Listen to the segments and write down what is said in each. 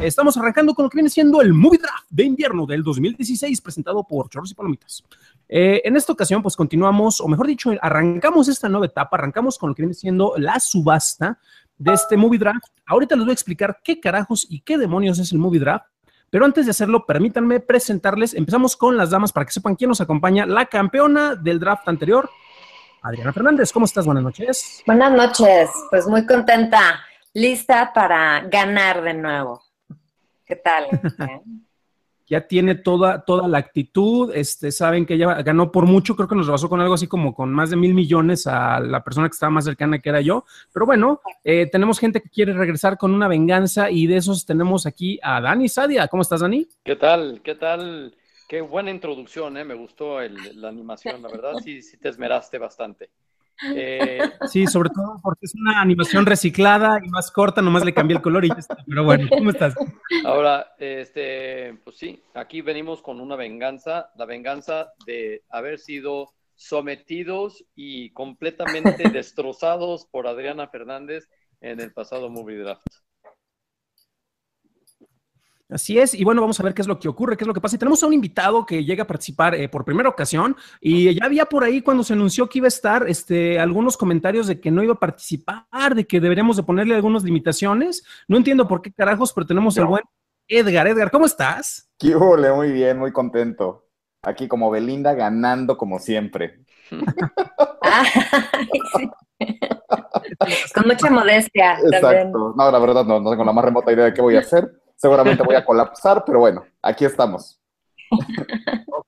Estamos arrancando con lo que viene siendo el Movie Draft de invierno del 2016, presentado por Chorros y Palomitas. En esta ocasión, pues continuamos, o mejor dicho, arrancamos esta nueva etapa, arrancamos con lo que viene siendo la subasta de este Movie Draft. Ahorita les voy a explicar qué carajos y qué demonios es el Movie Draft, pero antes de hacerlo, permítanme presentarles, empezamos con las damas para que sepan quién nos acompaña, la campeona del draft anterior, Adriana Fernández. ¿Cómo estás? Buenas noches. Buenas noches, pues muy contenta, lista para ganar de nuevo. ¿Qué tal? Ya tiene toda la actitud, saben que ella ganó por mucho, creo que nos rebasó con algo así como con más de 1,000 millones a la persona que estaba más cercana, que era yo, pero bueno, tenemos gente que quiere regresar con una venganza y de esos tenemos aquí a Dani Sadia. ¿Cómo estás, Dani? ¿Qué tal? ¿Qué tal? Qué buena introducción, me gustó la animación, la verdad, sí te esmeraste bastante. Sí, sobre todo porque es una animación reciclada y más corta, nomás le cambié el color y ya está. Pero bueno, ¿cómo estás? Ahora, pues sí, aquí venimos con una venganza, la venganza de haber sido sometidos y completamente destrozados por Adriana Fernández en el pasado Movie Draft. Así es, y bueno, vamos a ver qué es lo que ocurre, qué es lo que pasa. Y tenemos a un invitado que llega a participar por primera ocasión, y ya había por ahí cuando se anunció que iba a estar, algunos comentarios de que no iba a participar, de que deberíamos de ponerle algunas limitaciones. No entiendo por qué carajos, pero tenemos al buen Edgar. Edgar, ¿cómo estás? ¡Qué ole! Muy bien, muy contento. Aquí como Belinda ganando como siempre. Sí. Con mucha modestia. Exacto. También. No, la verdad no tengo la más remota idea de qué voy a hacer. Seguramente voy a colapsar, pero bueno, aquí estamos. Ok,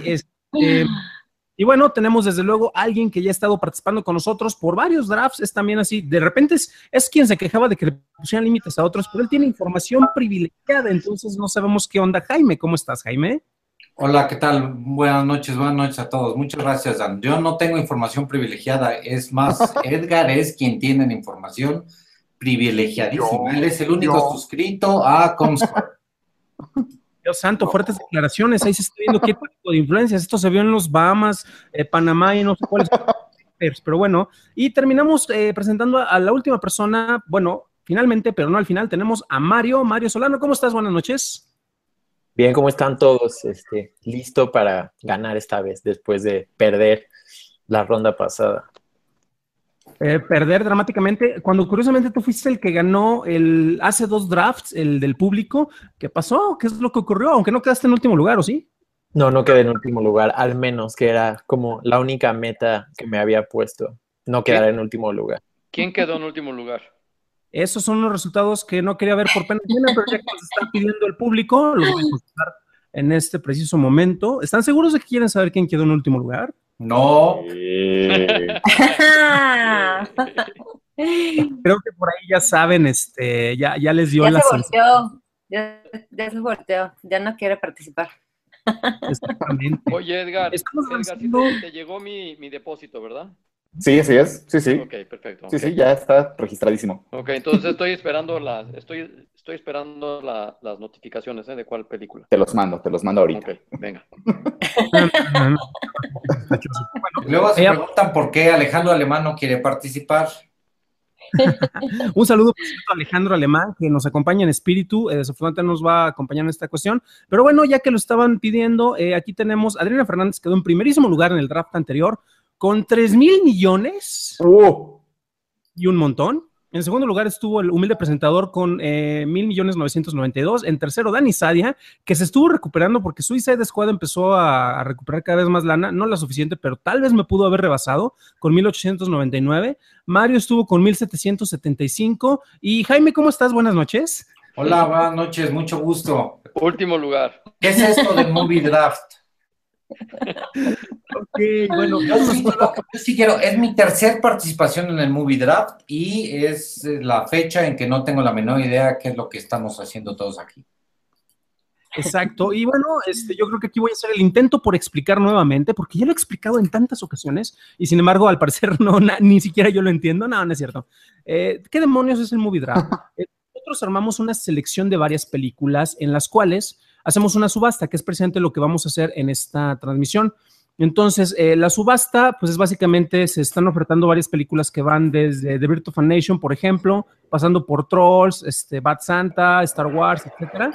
y bueno, tenemos desde luego a alguien que ya ha estado participando con nosotros por varios drafts, es también así, de repente es quien se quejaba de que le pusieran límites a otros, pero él tiene información privilegiada, entonces no sabemos qué onda. Jaime, ¿cómo estás, Jaime? Hola, ¿qué tal? Buenas noches a todos. Muchas gracias, Dan. Yo no tengo información privilegiada, es más, Edgar es quien tiene la información privilegiadísima. Él es el único suscrito a Comscore. Dios santo, fuertes declaraciones. Ahí se está viendo qué tipo de influencias. Esto se vio en los Bahamas, Panamá y no sé cuáles. Pero bueno, y terminamos presentando a la última persona. Bueno, finalmente, pero no al final, tenemos a Mario Solano. ¿Cómo estás? Buenas noches. Bien, ¿cómo están todos? Listo para ganar esta vez, después de perder la ronda pasada. Perder dramáticamente, cuando curiosamente tú fuiste el que ganó hace 2 drafts, el del público. ¿Qué pasó? ¿Qué es lo que ocurrió? Aunque no quedaste en último lugar, ¿o sí? No quedé en último lugar, al menos que era como la única meta que me había puesto, no quedar en último lugar. ¿Quién quedó en último lugar? Esos son los resultados que no quería ver por pena ajena, pero ya que nos está pidiendo el público, los voy a consultar en este preciso momento. ¿Están seguros de que quieren saber quién quedó en último lugar? No. Creo que por ahí ya saben, ya les dio la sensación. Ya se volteó, ya no quiere participar. Exactamente. Oye, Edgar, haciendo... sí te llegó mi depósito, ¿verdad? Sí, así es, sí. Ok, perfecto. Sí, ya está registradísimo. Ok, entonces estoy esperando las notificaciones, de cuál película. Te los mando ahorita. Ok, venga. Luego se preguntan por qué Alejandro Alemán no quiere participar. Un saludo a Alejandro Alemán, que nos acompaña en espíritu, desafortunadamente nos va a acompañar en esta cuestión, pero bueno, ya que lo estaban pidiendo, aquí tenemos a Adriana Fernández, quedó en primerísimo lugar en el draft anterior, con 3,000 millones y un montón. En segundo lugar estuvo el humilde presentador con 1,000,992,000. En tercero, Dani Sadia, que se estuvo recuperando porque Suicide Squad empezó a recuperar cada vez más lana, no la suficiente, pero tal vez me pudo haber rebasado con 1,899. Mario estuvo con 1,775. Y Jaime, ¿cómo estás? Buenas noches. Hola, buenas noches, mucho gusto. Último lugar. ¿Qué es esto del Movie Draft? Ok, bueno, yo sí quiero, es mi tercera participación en el Movie Draft y es la fecha en que no tengo la menor idea qué es lo que estamos haciendo todos aquí. Exacto, y bueno, yo creo que aquí voy a hacer el intento por explicar nuevamente, porque ya lo he explicado en tantas ocasiones, y sin embargo, al parecer, ni siquiera yo lo entiendo. No es cierto. ¿Qué demonios es el Movie Draft? Nosotros armamos una selección de varias películas en las cuales hacemos una subasta, que es precisamente lo que vamos a hacer en esta transmisión. Entonces, la subasta, pues es básicamente, se están ofertando varias películas que van desde The Birth of a Nation, por ejemplo, pasando por Trolls, Bad Santa, Star Wars, etcétera.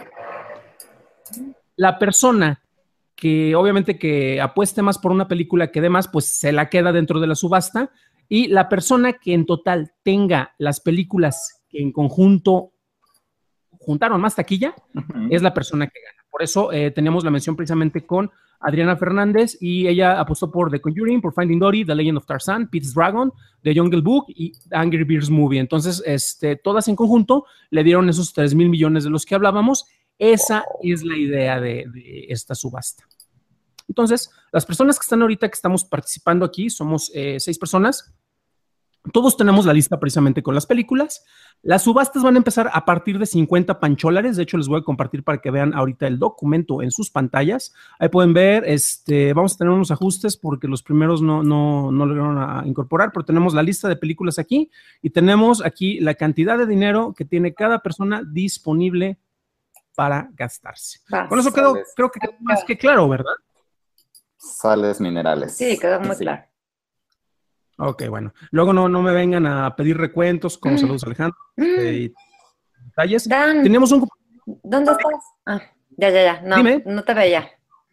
La persona que obviamente que apueste más por una película que dé más, pues se la queda dentro de la subasta, y la persona que en total tenga las películas que en conjunto juntaron más taquilla, es la persona que gana. Por eso teníamos la mención precisamente con Adriana Fernández, y ella apostó por The Conjuring, por Finding Dory, The Legend of Tarzan, Pete's Dragon, The Jungle Book y Angry Birds Movie. Entonces, todas en conjunto le dieron esos 3,000 millones de los que hablábamos. Esa es la idea de esta subasta. Entonces, las personas que están ahorita, que estamos participando aquí, somos 6 personas. Todos tenemos la lista precisamente con las películas. Las subastas van a empezar a partir de 50 pancholares. De hecho, les voy a compartir para que vean ahorita el documento en sus pantallas. Ahí pueden ver, vamos a tener unos ajustes porque los primeros no lograron a incorporar, pero tenemos la lista de películas aquí y tenemos aquí la cantidad de dinero que tiene cada persona disponible para gastarse. Con eso creo que quedó más que claro, ¿verdad? Sales minerales. Sí, quedó muy claro. Ok, bueno. Luego no me vengan a pedir recuentos, como saludos Alejandro. Y detalles. Dan, Teníamos un... ¿dónde estás? Ah, ya. No, Dime. No te veía.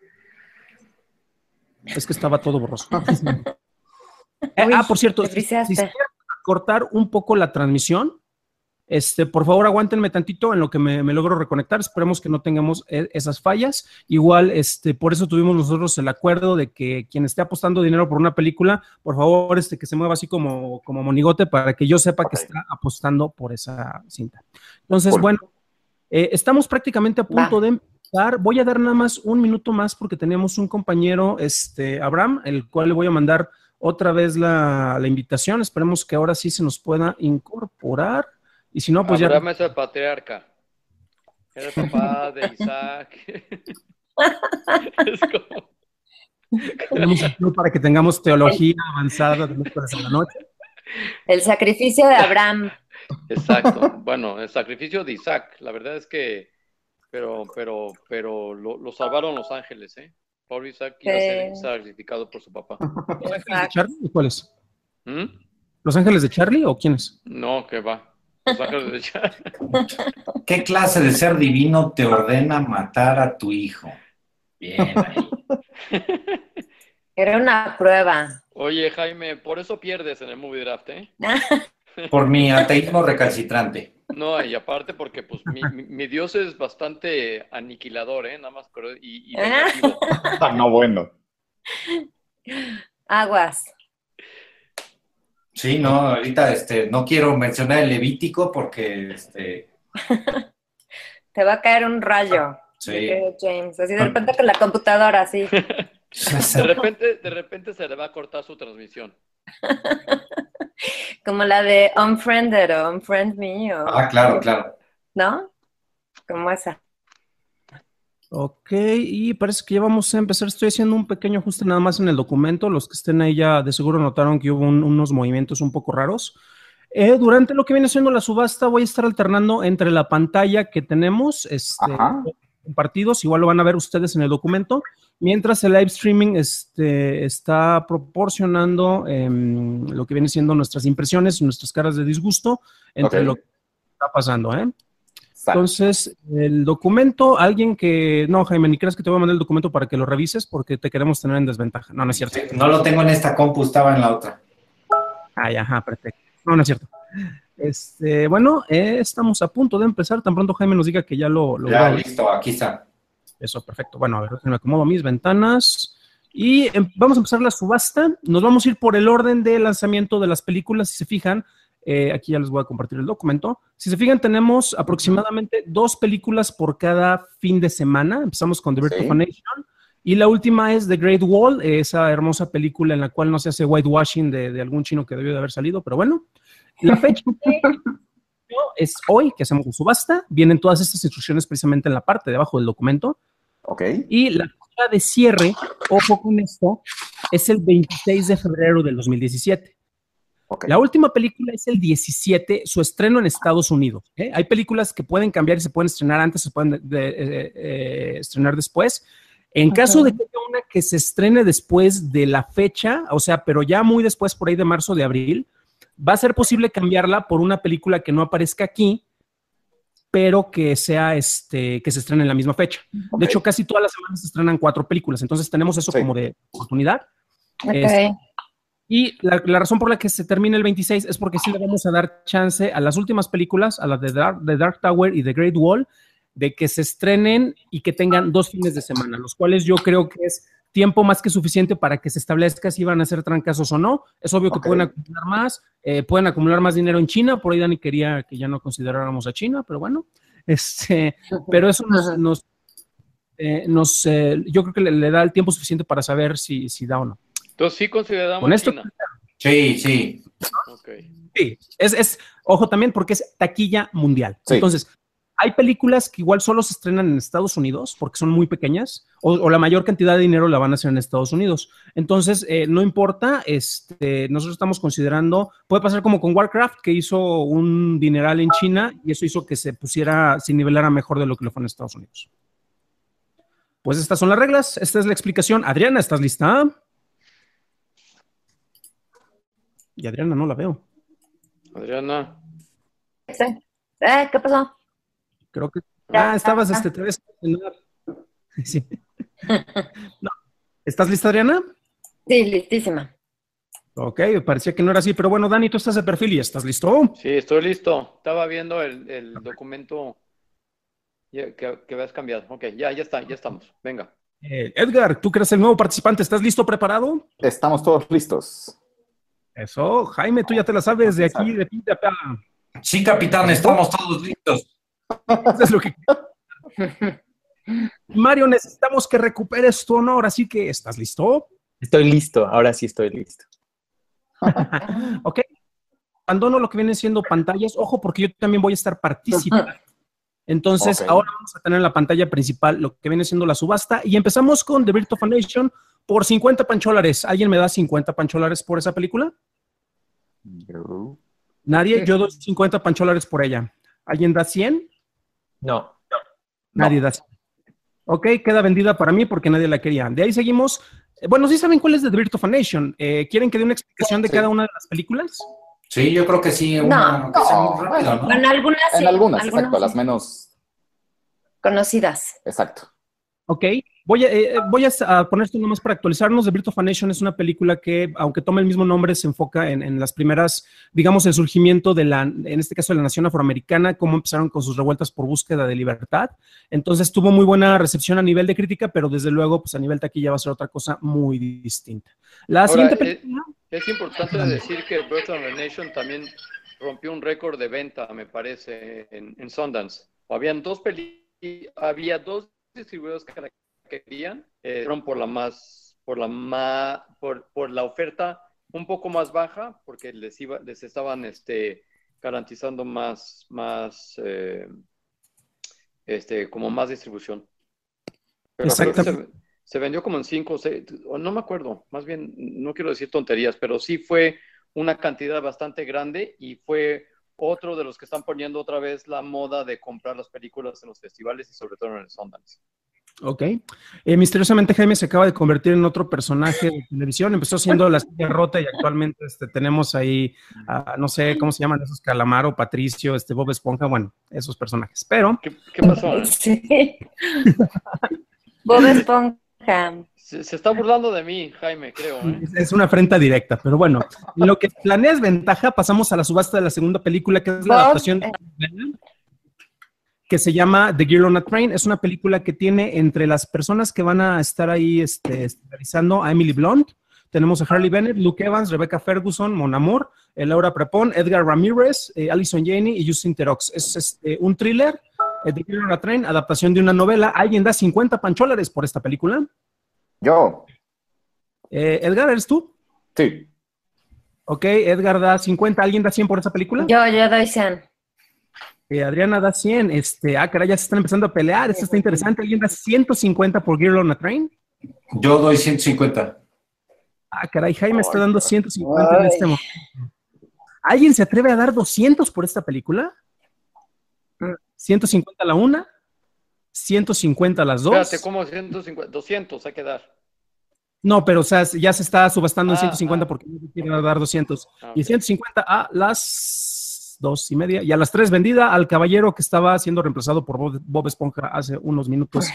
Es que estaba todo borroso. Por cierto, si quieren cortar un poco la transmisión, por favor, aguántenme tantito en lo que me logro reconectar. Esperemos que no tengamos esas fallas. Igual, por eso tuvimos nosotros el acuerdo de que quien esté apostando dinero por una película, por favor, que se mueva así como monigote para que yo sepa que está apostando por esa cinta. Entonces, bueno, estamos prácticamente a punto de empezar. Voy a dar nada más un minuto más porque tenemos un compañero, Abraham, el cual le voy a mandar otra vez la invitación. Esperemos que ahora sí se nos pueda incorporar. Y si no, pues Abraham es el patriarca. Era el papá de Isaac. Es como... para que tengamos teología avanzada de miércoles en la noche. El sacrificio de Abraham. Exacto. Bueno, el sacrificio de Isaac. La verdad es que, pero lo salvaron los ángeles, ¿eh? Pobre Isaac iba a ser sacrificado por su papá. ¿Los ángeles de Charlie o cuáles? ¿Los ángeles de Charlie o quiénes? No, que va. ¿Qué clase de ser divino te ordena matar a tu hijo? Bien ahí. Era una prueba. Oye, Jaime, por eso pierdes en el movie draft, ¿eh? Por mi ateísmo recalcitrante. No, y aparte porque pues mi Dios es bastante aniquilador, ¿eh? Nada más y negativo. No, bueno. Aguas. Sí, no, ahorita no quiero mencionar el Levítico porque te va a caer un rayo. Sí. James, así de repente con la computadora, así. De repente se le va a cortar su transmisión. Como la de Unfriended o Unfriend Me. Claro. ¿No? Como esa. Ok, y parece que ya vamos a empezar. Estoy haciendo un pequeño ajuste nada más en el documento. Los que estén ahí ya de seguro notaron que hubo unos movimientos un poco raros. Durante lo que viene siendo la subasta voy a estar alternando entre la pantalla que tenemos compartidos, igual lo van a ver ustedes en el documento, mientras el live streaming está proporcionando lo que viene siendo nuestras impresiones y nuestras caras de disgusto entre lo que está pasando, Entonces, el documento, no, Jaime, ni creas que te voy a mandar el documento para que lo revises porque te queremos tener en desventaja. No es cierto. No lo tengo en esta compu, estaba en la otra. Perfecto. No es cierto. Bueno, estamos a punto de empezar. Tan pronto Jaime nos diga que ya lo ya, listo, aquí está. Eso, perfecto. Bueno, a ver, me acomodo mis ventanas. Y vamos a empezar la subasta. Nos vamos a ir por el orden de lanzamiento de las películas, si se fijan. Aquí ya les voy a compartir el documento. Si se fijan, tenemos aproximadamente 2 películas por cada fin de semana. Empezamos con The Birth of a Nation. Y la última es The Great Wall, esa hermosa película en la cual no se hace whitewashing de algún chino que debió de haber salido, pero bueno. La fecha es hoy, que hacemos la subasta. Vienen todas estas instrucciones precisamente en la parte de abajo del documento. Y la fecha de cierre, ojo con esto, es el 26 de febrero del 2017. La última película es el 17, su estreno en Estados Unidos. Hay películas que pueden cambiar y se pueden estrenar antes, se pueden estrenar después. En caso de que haya una que se estrene después de la fecha, o sea, pero ya muy después, por ahí de marzo, de abril, va a ser posible cambiarla por una película que no aparezca aquí, pero que sea que se estrene en la misma fecha. Ok. De hecho, casi todas las semanas se estrenan 4 películas, entonces tenemos eso Sí. como de oportunidad. Ok. Y la razón por la que se termina el 26 es porque sí le vamos a dar chance a las últimas películas, a las de Dark Tower y The Great Wall, de que se estrenen y que tengan 2 fines de semana, los cuales yo creo que es tiempo más que suficiente para que se establezca si van a hacer trancazos o no. Es obvio que Ok. pueden acumular más dinero en China. Por ahí Dani quería que ya no consideráramos a China, pero bueno, pero eso yo creo que le da el tiempo suficiente para saber si da o no. Entonces sí consideramos Con esto, China. Sí. Ok. sí, ojo también porque es taquilla mundial. Sí. Entonces, hay películas que igual solo se estrenan en Estados Unidos porque son muy pequeñas o la mayor cantidad de dinero la van a hacer en Estados Unidos. Entonces, no importa, nosotros estamos considerando, puede pasar como con Warcraft, que hizo un dineral en China y eso hizo que se nivelara mejor de lo que lo fue en Estados Unidos. Pues estas son las reglas, esta es la explicación. Adriana, ¿estás lista? Y Adriana no la veo. Adriana. Sí. ¿Qué pasó? Creo que. Ya. Estabas, te ves. Sí. No. ¿Estás lista, Adriana? Sí, listísima. Ok, parecía que no era así, pero bueno, Dani, tú estás de perfil y ¿estás listo? Sí, estoy listo. Estaba viendo el documento que habías cambiado. Ok, ya estamos. Venga. Edgar, tú que eres el nuevo participante, ¿estás listo, preparado? Estamos todos listos. Eso, Jaime, tú ya te la sabes de aquí, de pinta acá. Sí, capitán, estamos todos listos. Eso es lo que. Mario, necesitamos que recuperes tu honor, así que ¿estás listo? Estoy listo, ahora sí estoy listo. Ok. Abandono lo que vienen siendo pantallas. Ojo, porque yo también voy a estar participando. Entonces, Ok. ahora vamos a tener en la pantalla principal lo que viene siendo la subasta. Y empezamos con The Birth of a Nation por 50 pancholares. ¿Alguien me da 50 pancholares por esa película? Yo- Nadie. Yo doy 50 pancholares por ella. ¿Alguien da 100? No. Nadie da 100. Ok, queda vendida para mí porque nadie la quería. De ahí seguimos. Bueno, ¿sí saben cuál es The Birth of a Nation? ¿Quieren que dé una explicación de Sí. cada una de las películas? Sí, yo creo que sí, No. que sea muy rápido, ¿no? Bueno, algunas sí. En algunas, exacto, sí. las menos. Conocidas. Exacto. Ok, voy a poner esto nomás para actualizarnos. The Birth of a Nation es una película que, aunque toma el mismo nombre, se enfoca en las primeras, digamos, el surgimiento en este caso, de la nación afroamericana, cómo empezaron con sus revueltas por búsqueda de libertad. Entonces tuvo muy buena recepción a nivel de crítica, pero desde luego, pues a nivel taquilla va a ser otra cosa muy distinta. La siguiente película. Es importante decir que Birth of a Nation también rompió un récord de venta, me parece, en Sundance. Había dos distribuidores que la querían, fueron por la oferta un poco más baja, porque les estaban garantizando como más distribución. Pero creo que se vendió como en 5 o 6, no me acuerdo, más bien no quiero decir tonterías, pero sí fue una cantidad bastante grande y fue otro de los que están poniendo otra vez la moda de comprar las películas en los festivales y sobre todo en el Sundance. Ok. Misteriosamente Jaime se acaba de convertir en otro personaje de televisión. Empezó siendo la silla rota y actualmente tenemos ahí, no sé cómo se llaman esos, Calamaro, Patricio, Bob Esponja, bueno, esos personajes. Pero... ¿Qué pasó? Sí. Bob Esponja. Se está burlando de mí, Jaime, creo. Es una afrenta directa, pero bueno, en lo que planeas ventaja, pasamos a la subasta de la segunda película, que es la adaptación que se llama The Girl on a Train. Es una película que tiene entre las personas que van a estar ahí realizando a Emily Blunt. Tenemos a Harley Bennett, Luke Evans, Rebecca Ferguson, Mon Amour, Laura Prepon, Edgar Ramírez, Alison Janney y Justin Theroux. Es un thriller, The Girl on a Train, adaptación de una novela. ¿Alguien da 50 pancholares por esta película? Yo. Edgar, ¿eres tú? Sí. Ok, Edgar da 50. ¿Alguien da 100 por esa película? Yo doy 100. Adriana da 100. Caray, ya se están empezando a pelear. Esto está interesante. ¿Alguien da 150 por Girl on a Train? Yo doy 150. Caray, Jaime está dando 150 en este momento. ¿Alguien se atreve a dar 200 por esta película? 150 la una, 150 las dos. Espérate, ¿cómo 150? 200 hay que dar. No, pero o sea, ya se está subastando en 150 porque no quieren dar 200. Y Ok. 150 a las 2:30 y a las 3 vendida al caballero que estaba siendo reemplazado por Bob Esponja hace unos minutos.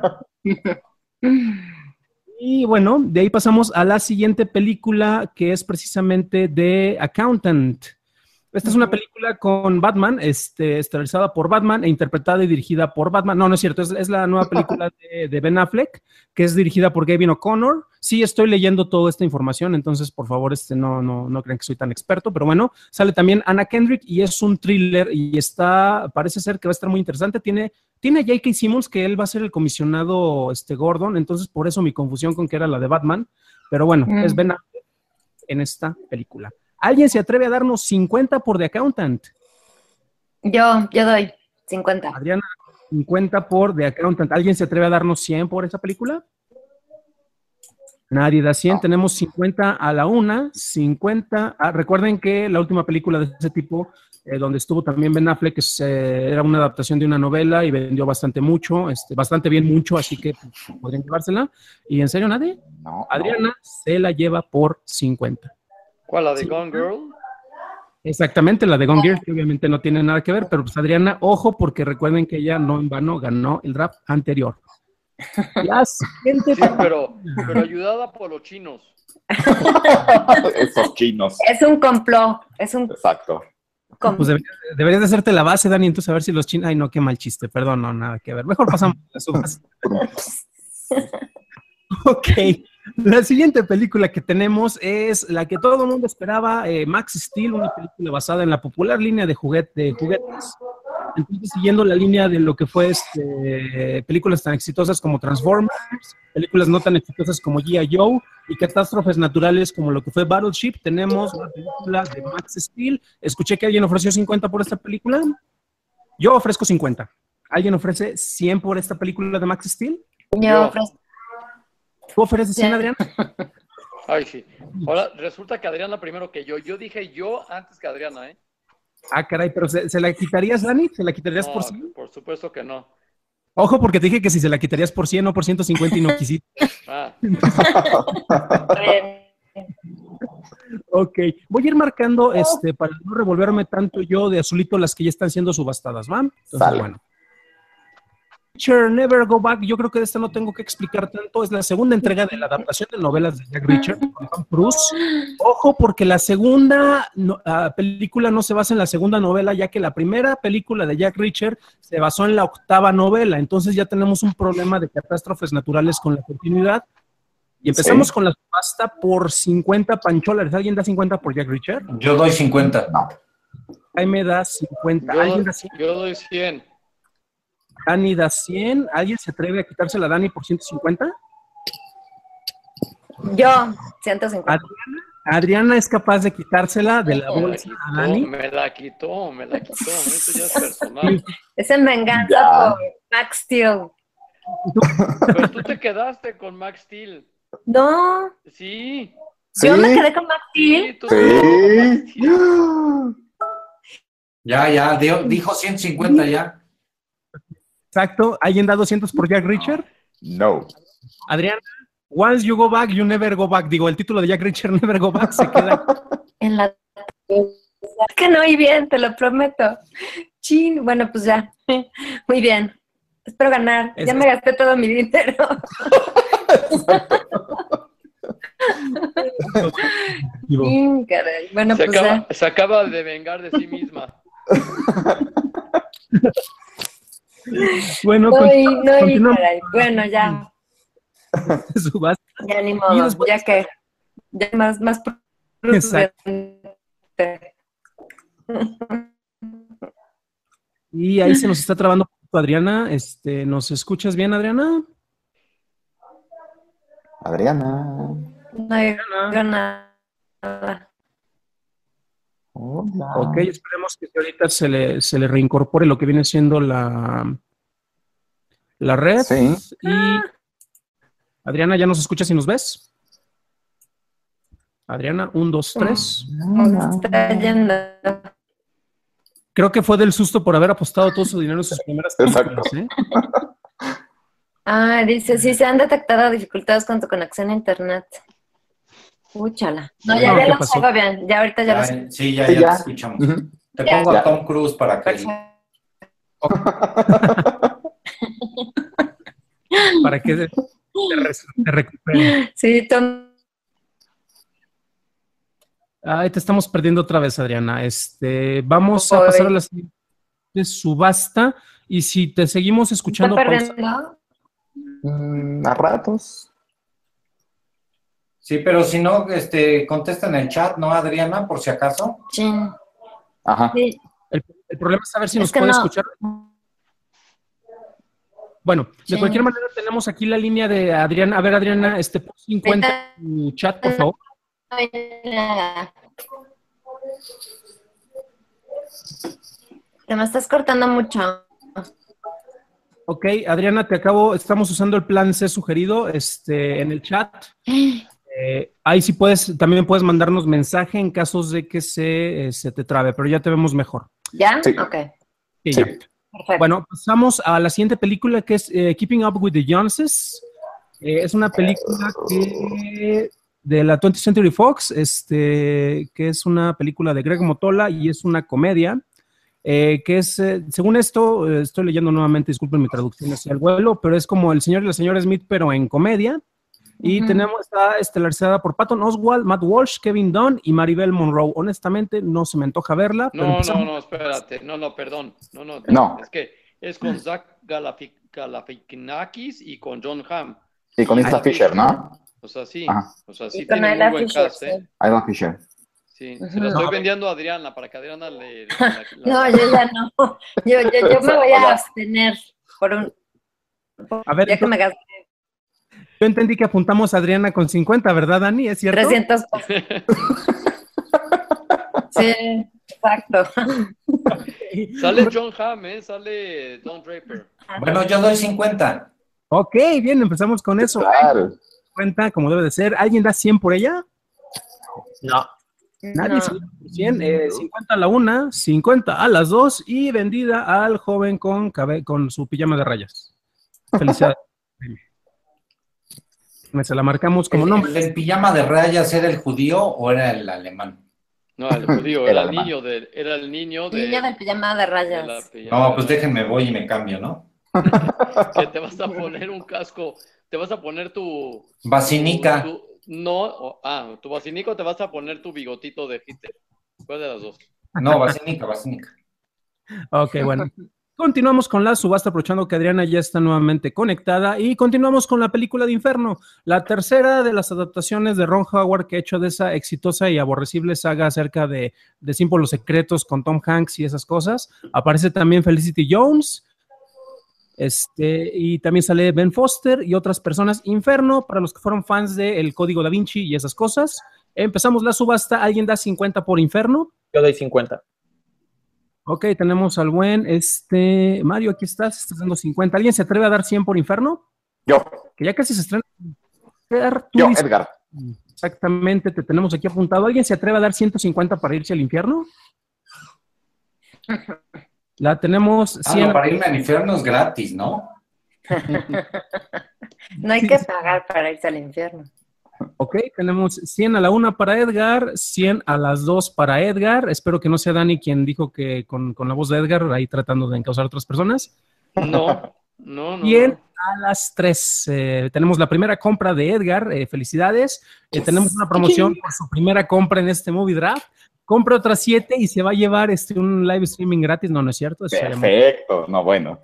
Y bueno, de ahí pasamos a la siguiente película que es precisamente The Accountant. Esta es una película con Batman, estelarizada por Batman e interpretada y dirigida por Batman. No, no es cierto, es la nueva película de Ben Affleck, que es dirigida por Gavin O'Connor. Sí, estoy leyendo toda esta información, entonces por favor no crean que soy tan experto, pero bueno, sale también Anna Kendrick y es un thriller y parece ser que va a estar muy interesante. Tiene a J.K. Simmons, que él va a ser el comisionado Gordon, entonces por eso mi confusión con que era la de Batman, pero bueno, es Ben Affleck en esta película. ¿Alguien se atreve a darnos 50 por The Accountant? Yo doy 50. Adriana, 50 por The Accountant. ¿Alguien se atreve a darnos 100 por esa película? Nadie da 100. Tenemos 50 a la una, 50. Recuerden que la última película de ese tipo, donde estuvo también Ben Affleck, era una adaptación de una novela y vendió bastante bien mucho, así que podrían llevársela. ¿Y en serio nadie? No. Adriana se la lleva por 50. ¿Cuál, la de Sí. Gone Girl? Exactamente, la de Gone Girl, que obviamente no tiene nada que ver, pero pues Adriana, ojo, porque recuerden que ella no en vano ganó el draft anterior. La siguiente Sí, pero ayudada por los chinos. Esos chinos. Es un complot, es un Exacto. Pues deberías de hacerte la base, Dani, entonces a ver si los chinos... Ay, no, qué mal chiste, perdón, no, nada que ver. Mejor pasamos a las uvas. Ok, la siguiente película que tenemos es la que todo el mundo esperaba, Max Steel, una película basada en la popular línea de juguetes. Entonces, siguiendo la línea de lo que fue películas tan exitosas como Transformers, películas no tan exitosas como G.I. Joe y catástrofes naturales como lo que fue Battleship, tenemos una película de Max Steel. Escuché que alguien ofreció 50 por esta película. Yo ofrezco 50. ¿Alguien ofrece 100 por esta película de Max Steel? Yo ofrezco. ¿Tú ofreces 100, Adrián? Ay, sí. Ahora, resulta que Adriana primero que yo. Yo dije yo antes que Adriana, ¿eh? Ah, caray, pero ¿se la quitarías, Dani? ¿Se la quitarías No, por 100? por supuesto que no. Ojo, porque te dije que si se la quitarías por 100 o por 150 y no quisiste. Ah, Ok, voy a ir marcando, para no revolverme tanto yo de azulito las que ya están siendo subastadas, ¿va? Entonces, Sale. bueno. Reacher, Never Go Back, yo creo que de esta no tengo que explicar tanto, es la segunda entrega de la adaptación de novelas de Jack Reacher con Tom Cruise. Ojo, porque la segunda película no se basa en la segunda novela, ya que la primera película de Jack Reacher se basó en la octava novela, entonces ya tenemos un problema de catástrofes naturales con la continuidad. Y empezamos con la subasta por 50 pancholas. ¿Alguien da 50 por Jack Reacher? Yo doy 50. Jaime da 50. ¿Alguien da 100? yo doy 100. Dani da 100. ¿Alguien se atreve a quitársela a Dani por 150? Yo, 150. Adriana es capaz de quitársela de la Me la bolsa quitó, a Dani. me la quitó. Eso ya es personal. Es en venganza Ya. por Max Steel. Pero tú te quedaste con Max Steel. No, Sí. yo Sí. me quedé con Max Steel. Sí, tú te quedaste con Max Sí. Steel. Ya, dijo 150 ya. Exacto. ¿Alguien da 200 por Jack Reacher? No. Adriana, once you go back, you never go back. Digo, el título de Jack Reacher, Never Go Back, se queda. En la... Es que no oí bien, te lo prometo. Chin, bueno, pues ya. Muy bien. Espero ganar. Ya me gasté todo mi dinero. Chin, caray. Bueno, pues ya. Se acaba de vengar de sí misma. Bueno, No oí, continuamos. caray. Bueno, ya. Subasta. Ya ni Y modo. después- Ya que. Ya más Exacto. prudente. Y ahí se nos está trabando Adriana. ¿Nos escuchas bien, Adriana? Adriana. No hay nada. Hola. Ok, esperemos que ahorita se le reincorpore lo que viene siendo la red. Sí. Y Adriana, ¿ya nos escuchas y nos ves? Adriana, 1, 2, 3. ¿Cómo está yendo? Creo que fue del susto por haber apostado todo su dinero en sus primeras Exacto. películas, ¿eh? Dice, sí se han detectado dificultades con tu conexión a internet. Úchala. No, ya ¿qué lo pasó? hago bien. Ya ahorita ya lo sé. Sí, ya Sí, te ya. escuchamos. Ujú. Te Ya. pongo Ya. a Tom Cruise para que... Para que te recupere. Sí, Tom. Ay, te estamos perdiendo otra vez, Adriana. Vamos a pasar a la siguiente subasta y si te seguimos escuchando, ¿Está pausa. perdiendo? A ratos. Sí, pero si no, contesta en el chat, ¿no, Adriana? Por si acaso. Chin. Ajá. Sí. El problema es saber si Es nos que puede no. escuchar. Bueno, de Sí. cualquier manera tenemos aquí la línea de Adriana. A ver, Adriana, por 50 en tu chat, por favor. Te me estás cortando mucho. Ok, Adriana, estamos usando el plan C sugerido en el chat. Ahí sí también puedes mandarnos mensaje en casos de que se te trabe, pero ya te vemos mejor. ¿Ya? Sí. Ok. Sí, Sí. ya. Perfecto. Bueno, pasamos a la siguiente película que es Keeping Up with the Joneses. Es una película de la 20th Century Fox, que es una película de Greg Mottola y es una comedia. Que es, según esto, estoy leyendo nuevamente, disculpen mi traducción hacia el vuelo, pero es como El señor y la señora Smith, pero en comedia. Y está estelarizada por Patton Oswalt, Matt Walsh, Kevin Dunn y Maribel Monroe. Honestamente, no se me antoja verla. Pero No, espérate. No, perdón. No. Es que es con Zach Galifianakis y con John Hamm. Y con Isla Fisher, ¿no? O sea, sí. Ajá. O sea, sí Y con tiene muy Isla buen Fisher, cast, ¿eh? Isla Fisher. Sí, se la estoy vendiendo a Adriana para que Adriana le... No, yo ya no. Yo me voy a abstener por un... A ver, ya que me gasté yo entendí que apuntamos a Adriana con 50, ¿verdad, Dani? ¿Es cierto? 300 pesos. Sí, exacto. Sale John Hamm, Sale Don Draper. Bueno, yo doy 50. Ok, bien, empezamos con eso. Claro. 50, como debe de ser. ¿Alguien da 100 por ella? No. Nadie, No. 100, 50 a la una, 50 a las 2 y vendida al joven con su pijama de rayas. Felicidades. Se la marcamos como nombre. ¿El pijama de rayas era el judío o era el alemán? No, el judío, Era era el alemán. niño de... Niño del pijama de de rayas. la pijama No, de pues rayas. déjenme voy y me cambio, ¿no? Que te vas a poner un casco, te vas a poner tu... Basinica. Tu basílico, te vas a poner tu bigotito de Hitler. ¿Cuál de las dos? No, basinica. Ok, bueno. Continuamos con la subasta, aprovechando que Adriana ya está nuevamente conectada, y continuamos con la película de Inferno, la tercera de las adaptaciones de Ron Howard que ha hecho de esa exitosa y aborrecible saga acerca de símbolos secretos con Tom Hanks y esas cosas. Aparece también Felicity Jones, y también sale Ben Foster y otras personas. Inferno, para los que fueron fans de El Código Da Vinci y esas cosas. Empezamos la subasta. ¿Alguien da 50 por Inferno? Yo doy 50. Ok, tenemos al buen, Mario, aquí estás dando 50. ¿Alguien se atreve a dar 100 por Inferno? Yo. Que ya casi se estrena. Yo, Edgar. Exactamente, te tenemos aquí apuntado. ¿Alguien se atreve a dar 150 para irse al infierno? La tenemos 100. No, para irme al infierno es gratis, ¿no? No hay que pagar para irse al infierno. Ok, tenemos 100 a la una para Edgar, 100 a las 2 para Edgar. Espero que no sea Dani quien dijo que con la voz de Edgar, ahí tratando de encausar a otras personas. No. 100 a las 3. Tenemos la primera compra de Edgar. Felicidades. Tenemos una promoción por su primera compra en este Movie Draft. Compra otras 7 y se va a llevar un live streaming gratis. No es cierto. Eso perfecto. No, bueno.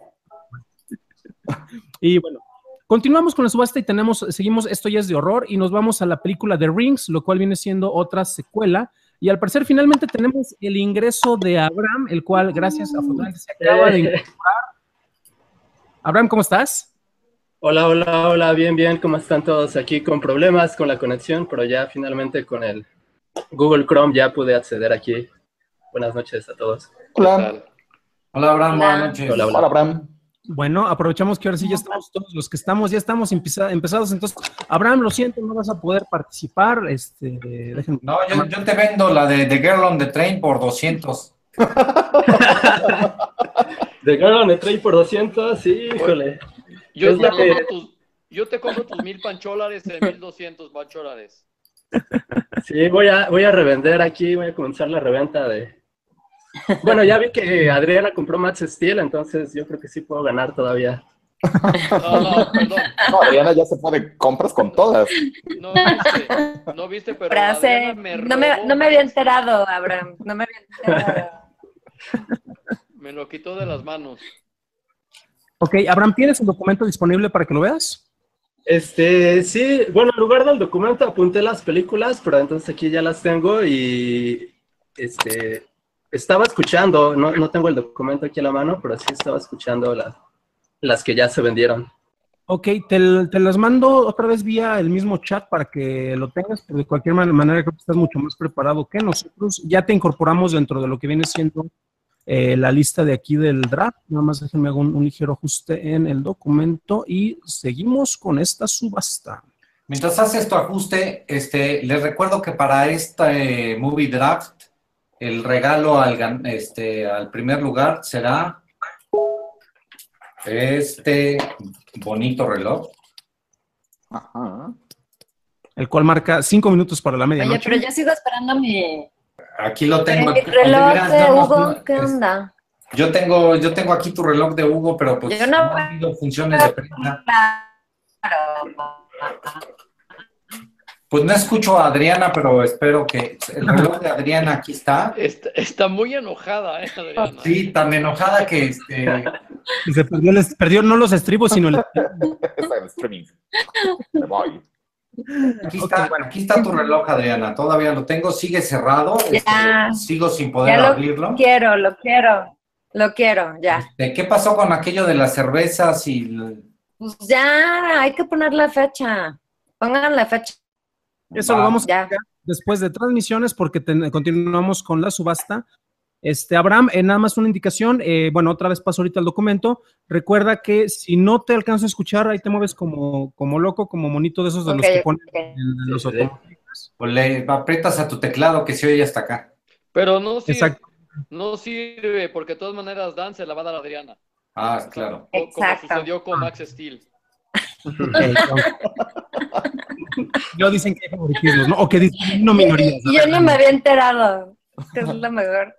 Y bueno, continuamos con la subasta y seguimos, esto ya es de horror, y nos vamos a la película The Rings, lo cual viene siendo otra secuela. Y al parecer finalmente tenemos el ingreso de Abraham, el cual gracias a afortunadamente se acaba de incorporar. Abraham, ¿cómo estás? Hola, bien, ¿cómo están todos? Aquí con problemas con la conexión, pero ya finalmente con el Google Chrome ya pude acceder aquí. Buenas noches a todos. Hola. Hola, Abraham, Hola. buenas noches. Hola. Hola, Abraham. Bueno, aprovechamos que ahora sí ya estamos todos los que estamos, ya estamos empezados. Entonces, Abraham, lo siento, no vas a poder participar. Déjenme. No, yo te vendo la de The Girl on the Train por 200. The Girl on the Train por 200, sí, híjole. Yo te compro tus 1,000 pancholares en 1,200 pancholares. Sí, voy a revender aquí, voy a comenzar la reventa de... Bueno, ya vi que Adriana compró Max Steel, entonces yo creo que sí puedo ganar todavía. No, perdón. No, Adriana ya se pone compras con todas. No viste, pero Adriana me robó. No me había enterado, Abraham. No me había enterado. Me lo quitó de las manos. Ok, Abraham, ¿tienes el documento disponible para que lo veas? Sí, bueno, en lugar del documento apunté las películas, pero entonces aquí ya las tengo y estaba escuchando, no tengo el documento aquí a la mano, pero sí estaba escuchando las que ya se vendieron. Ok, te las mando otra vez vía el mismo chat para que lo tengas, pero de cualquier manera creo que estás mucho más preparado que nosotros. Ya te incorporamos dentro de lo que viene siendo la lista de aquí del draft. Nada más déjenme hago un ligero ajuste en el documento y seguimos con esta subasta. Mientras haces tu ajuste, les recuerdo que para este movie draft, el regalo al primer lugar será este bonito reloj. Ajá. El cual marca 5 minutos para la medianoche. Oye, pero yo sigo esperando mi... Aquí lo tengo. El reloj de Hugo, ¿qué onda? Yo tengo aquí tu reloj de Hugo, pero pues Yo no no- ha habido funciones de prensa. Pues no escucho a Adriana, pero espero que el reloj de Adriana aquí está. Está muy enojada, Adriana. Sí, tan enojada que Y se perdió no los estribos, sino el... Está en streaming. Me voy. Aquí está tu reloj, Adriana. Todavía lo tengo, sigue cerrado. Ya. Sigo sin poder Ya abrirlo. Lo quiero, ya. ¿Qué pasó con aquello de las cervezas y Pues ya, hay que poner la fecha. Pongan la fecha. Eso lo vamos a Ya. hacer después de transmisiones porque continuamos con la subasta. Abraham, nada más una indicación, bueno, otra vez paso ahorita el documento. Recuerda que si no te alcanzo a escuchar, ahí te mueves como loco, como monito de esos de los que ponen en los automóviles. o le aprietas a tu teclado que se oye hasta acá? Pero no sirve, Exacto. no sirve, porque de todas maneras Dan se la va a dar a Adriana. Ah, claro. Como Exacto. sucedió con Max Steel. Yo dicen que hay favoritismos, ¿no? O que discrimino minorías. Y yo no me había enterado. Que es lo mejor.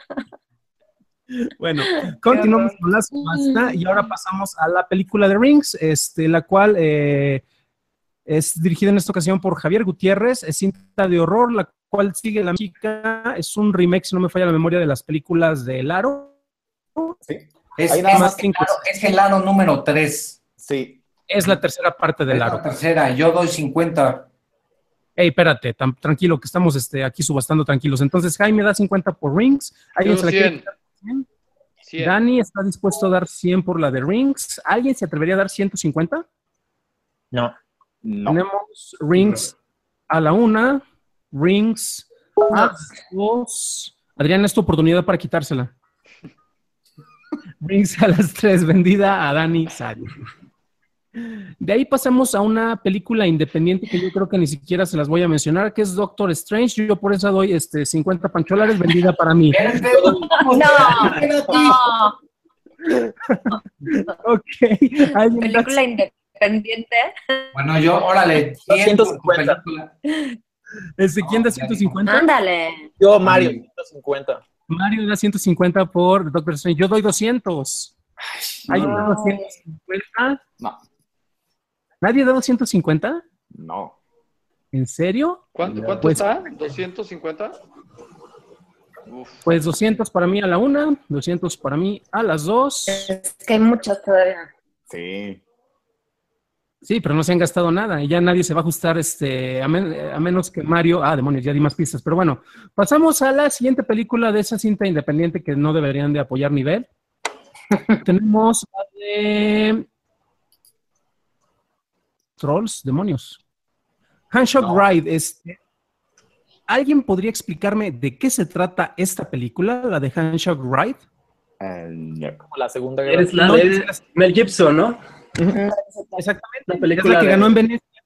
Bueno, continuamos con la subasta y ahora pasamos a la película de Rings, la cual es dirigida en esta ocasión por Javier Gutiérrez, es cinta de horror, la cual sigue la chica, es un remake, si no me falla la memoria, de las películas de El Aro. Sí. Es Ahí nada más el aro número 3. Sí. Es la tercera parte del Es Aro. la tercera, yo doy 50. Ey, espérate, tranquilo, que estamos aquí subastando tranquilos. Entonces, Jaime da 50 por Rings. ¿Alguien Yo se la quiere 100. quitar por 100? 100. Dani está dispuesto a dar 100 por la de Rings. ¿Alguien se atrevería a dar 150? No. No. Tenemos Rings a la 1, Rings a las 2. Adrián, es tu oportunidad para quitársela. Rings a las 3, vendida a Dani Sari. De ahí pasamos a una película independiente que yo creo que ni siquiera se las voy a mencionar, que es Doctor Strange. Yo por eso doy 50 pancholares, vendida para mí. No. Ok. ¿Alguien da- Película independiente. Bueno, yo, órale, 100 por tu 150. película. ¿Quién da 150? Ándale. Yo, Mario, 150. Mario da 150 por Doctor Strange. Yo doy 200. ¿Alguien da 250? No. ¿Nadie da 250? No. ¿En serio? ¿Cuánto Pues- está? ¿250? Uf. Pues 200 para mí a la 1, 200 para mí a las 2. Es que hay muchos todavía. Sí. Sí, pero no se han gastado nada y ya nadie se va a ajustar, a menos que Mario. Ah, demonios, ya di más pistas. Pero bueno, pasamos a la siguiente película de esa cinta independiente que no deberían de apoyar nivel. Tenemos la de Trolls, demonios. Handshake Ride. ¿Alguien podría explicarme de qué se trata esta película, la de Handshake Ride? No. Como la Segunda Guerra Es la No, de Mel Gibson, ¿no? Exactamente. La Es película la que de- ganó en Venecia.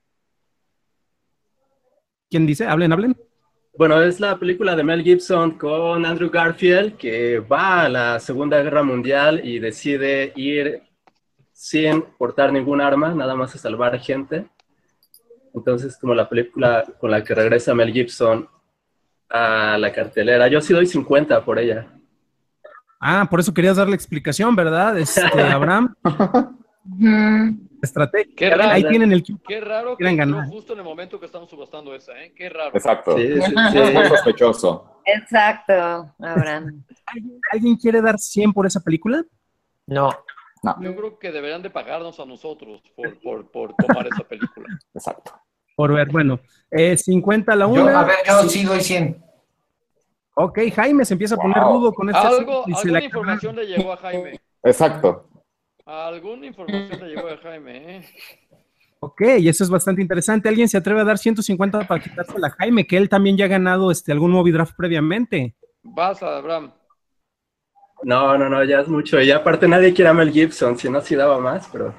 ¿Quién dice? Hablen. Bueno, es la película de Mel Gibson con Andrew Garfield que va a la Segunda Guerra Mundial y decide ir sin portar ningún arma, nada más a salvar gente. Entonces, como la película con la que regresa Mel Gibson a la cartelera, yo sí doy 50 por ella. Ah, por eso querías darle explicación, ¿verdad? Abraham. Estrategia. Qué raro. Ahí tienen el Qué raro que entró justo en el momento que estamos subastando esa, ¿eh? Qué raro. Exacto. Sí. Muy sospechoso. Exacto, Abraham. ¿Alguien quiere dar 100 por esa película? No. Yo creo que deberían de pagarnos a nosotros por tomar esa película. Exacto. Por ver, bueno, 50 a la una. Yo sí doy 100. Ok, Jaime se empieza a poner rudo con este. ¿Alguna información le llegó a Jaime? Exacto. Alguna información le llegó a Jaime, ¿eh? Ok, y eso es bastante interesante. ¿Alguien se atreve a dar 150 para quitársela a Jaime, que él también ya ha ganado algún movie draft previamente? Vas, Abraham. No, ya es mucho. Y aparte nadie quiere a Mel Gibson, si no, sí daba más, pero...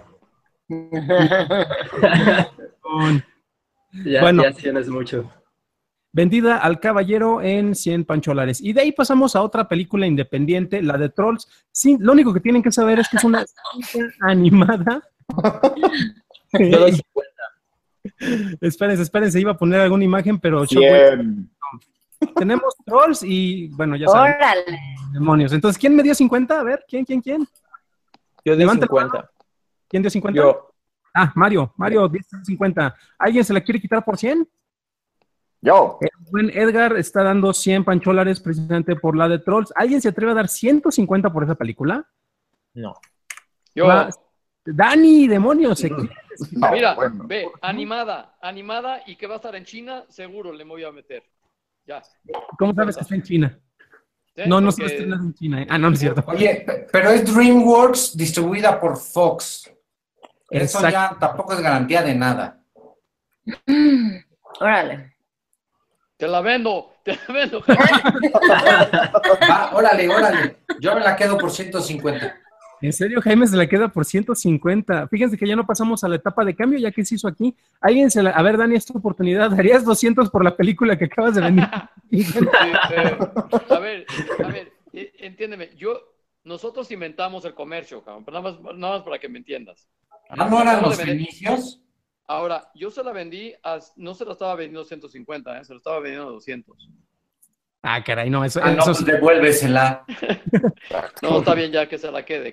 ya 100 es mucho. Vendida al caballero en 100 pancholares. Y de ahí pasamos a otra película independiente, la de Trolls. Sí, lo único que tienen que saber es que es una cinta animada. Yo doy 50. Espérense, iba a poner alguna imagen, pero... Tenemos Trolls y, bueno, ya saben. ¡Órale! Demonios. Entonces, ¿quién me dio 50? A ver, ¿quién? Yo di 50. ¿Quién dio 50? Yo. Ah, Mario dio 50. ¿Alguien se la quiere quitar por 100? Yo. El buen Edgar está dando 100 pancholares precisamente por la de Trolls. ¿Alguien se atreve a dar 150 por esa película? No. Yo. Dani, demonios. Mira, ve, animada y que va a estar en China, seguro le voy a meter. Ya. ¿Cómo sabes que está en China? ¿Sí? No se estrena en China. Ah, no es cierto. Oye, pero es DreamWorks distribuida por Fox. Eso ya tampoco es garantía de nada. Órale. Te la vendo. Órale. Yo me la quedo por 150. ¿En serio, Jaime se la queda por 150? Fíjense que ya no pasamos a la etapa de cambio, ya que se hizo aquí. A ver, Dani, esta oportunidad, ¿darías 200 por la película que acabas de venir? A ver, entiéndeme. Nosotros inventamos el comercio, cabrón, pero nada más para que me entiendas. ¿No eran los fenicios? Ahora, yo se la vendí, no se la estaba vendiendo 150, se la estaba vendiendo a 200. Ah, caray, no, eso pues devuélvesela. No, está bien ya, que se la quede.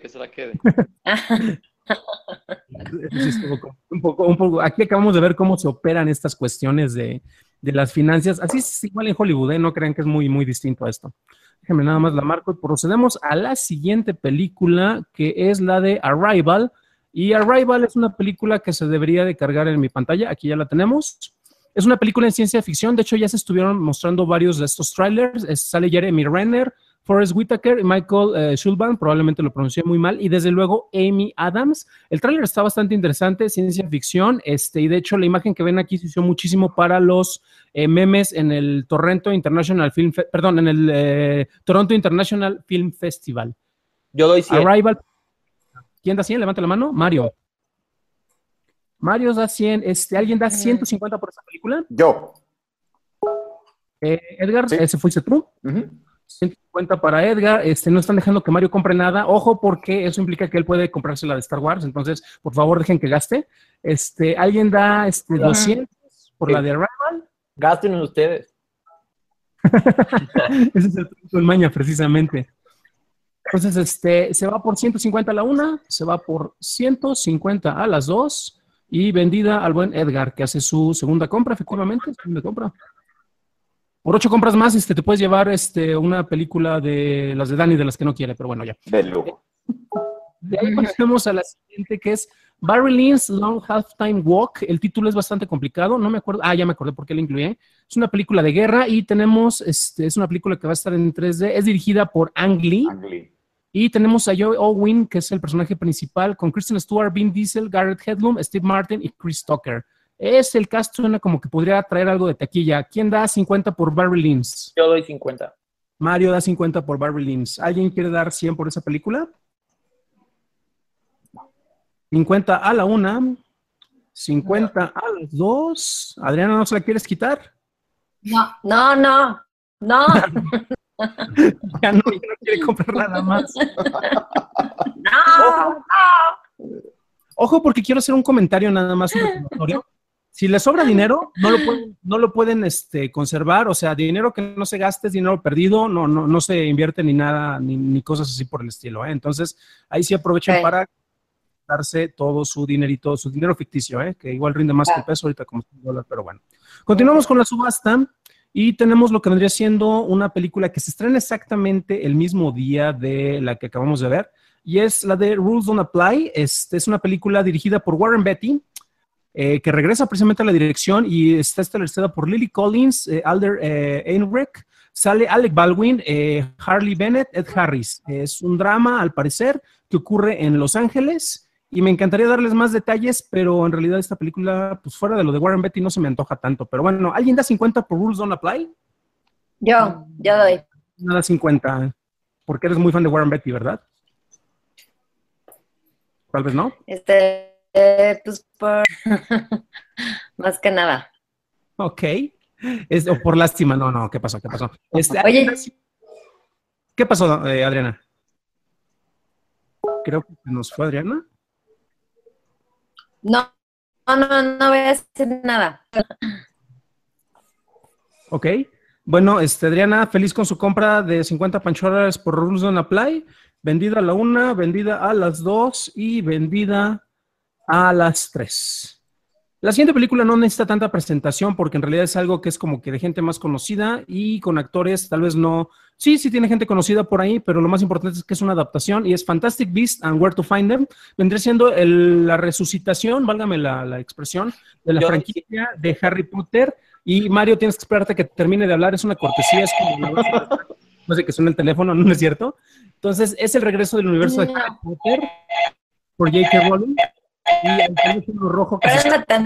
Un poco. Aquí acabamos de ver cómo se operan estas cuestiones de las finanzas. Así es igual en Hollywood, ¿eh? No crean que es muy, muy distinto a esto. Déjenme nada más la marco y procedemos a la siguiente película, que es la de Arrival. Y Arrival es una película que se debería de cargar en mi pantalla. Aquí ya la tenemos. Es una película en ciencia ficción. De hecho, ya se estuvieron mostrando varios de estos trailers. Sale Jeremy Renner, Forrest Whitaker y Michael Schulban, probablemente lo pronuncié muy mal, y desde luego Amy Adams. El tráiler está bastante interesante, ciencia ficción, y de hecho la imagen que ven aquí se usó muchísimo para los memes en el Toronto International Film Festival. Yo doy 100. Arrival. ¿Quién da 100? Levanta la mano. Mario da 100. ¿Alguien da 150 por esa película? Yo. Edgar, Sí. ¿ese fuiste tú? 150 para Edgar. No están dejando que Mario compre nada. Ojo, porque eso implica que él puede comprarse la de Star Wars. Entonces, por favor, dejen que gaste. ¿Alguien da 200 por la de Arrival? Gasten ustedes. Ese es el truco del maña, precisamente. Entonces, se va por 150 a la una, se va por 150 a las dos. Y vendida al buen Edgar, que hace su segunda compra, efectivamente. Segunda compra. Por 8 compras más, te puedes llevar una película de las de Dani, de las que no quiere, pero bueno, ya. De lujo. De ahí pasamos a la siguiente, que es Barry Lynn's Long Halftime Walk. El título es bastante complicado, no me acuerdo. Ya me acordé por qué la incluí. Es una película de guerra y tenemos, es una película que va a estar en 3D. Es dirigida por Ang Lee. Y tenemos a Joey Owen, que es el personaje principal, con Kristen Stewart, Vin Diesel, Garrett Hedlund, Steve Martin y Chris Tucker. El cast suena como que podría traer algo de taquilla. ¿Quién da 50 por Barry Lynn's? Yo doy 50. Mario da 50 por Barry Lynn's. ¿Alguien quiere dar 100 por esa película? 50 a la una, 50 a las dos. Adriana, ¿no se la quieres quitar? No. Ya no quiere comprar nada más. No. Ojo, porque quiero hacer un comentario nada más, un recordatorio. Si les sobra dinero, no lo pueden conservar, o sea, dinero que no se gaste es dinero perdido, no se invierte ni nada, ni cosas así por el estilo, ¿eh? Entonces, ahí sí aprovechen para darse todo su dinerito, su dinero ficticio, que igual rinde más que el peso ahorita como $1, pero bueno. Continuamos con la subasta y tenemos lo que vendría siendo una película que se estrena exactamente el mismo día de la que acabamos de ver, y es la de Rules Don't Apply. Es una película dirigida por Warren Beatty, que regresa precisamente a la dirección y está estelarizada por Lily Collins, Alder Ehrenreich, sale Alec Baldwin, Harley Bennett, Ed Harris. Es un drama, al parecer, que ocurre en Los Ángeles. Y me encantaría darles más detalles, pero en realidad esta película, pues fuera de lo de Warren Beatty, no se me antoja tanto. Pero bueno, ¿alguien da 50 por Rules Don't Apply? Yo doy. Nada 50, porque eres muy fan de Warren Beatty, ¿verdad? Tal vez no. Pues por más que nada. Ok. O por lástima, no, ¿qué pasó? Oye. ¿Qué pasó, Adriana? Creo que nos fue Adriana. No voy a hacer nada. Ok. Bueno, Adriana, feliz con su compra de 50 $50 por Rules Don't Apply. Vendida a la 1, vendida a las 2 y vendida a las 3. La siguiente película no necesita tanta presentación porque en realidad es algo que es como que de gente más conocida y con actores tal vez no... Sí tiene gente conocida por ahí, pero lo más importante es que es una adaptación y es Fantastic Beasts and Where to Find Them. Vendría siendo la resucitación, válgame la expresión, de la franquicia de Harry Potter. Y Mario, tienes que esperarte a que termine de hablar, es una cortesía, es como no sé que suene el teléfono, ¿no es cierto? Entonces, es el regreso del universo de Harry Potter por J.K. Rowling. Y el teléfono rojo que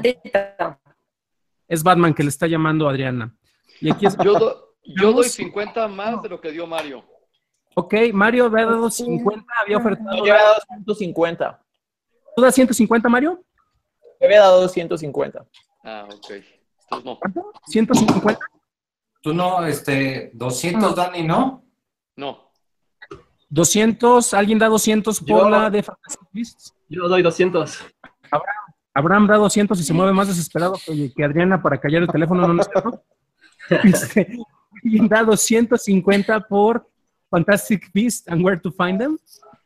es Batman, que le está llamando a Adriana. Y aquí yo doy 50 más de lo que dio Mario. Ok, Mario había dado 50, había ofertado. Yo había dado 150. ¿Tú das 150, Mario? Yo había dado 150. Ah, ok. Entonces no. ¿150? Tú no, 200, Dani, ¿no? No. 200, ¿alguien da 200 por la de Fantastic Beasts? Yo doy 200. Abraham da 200 y se mueve más desesperado que Adriana para callar el teléfono, ¿no es cierto? ¿Alguien da 250 por Fantastic Beasts and Where to Find Them?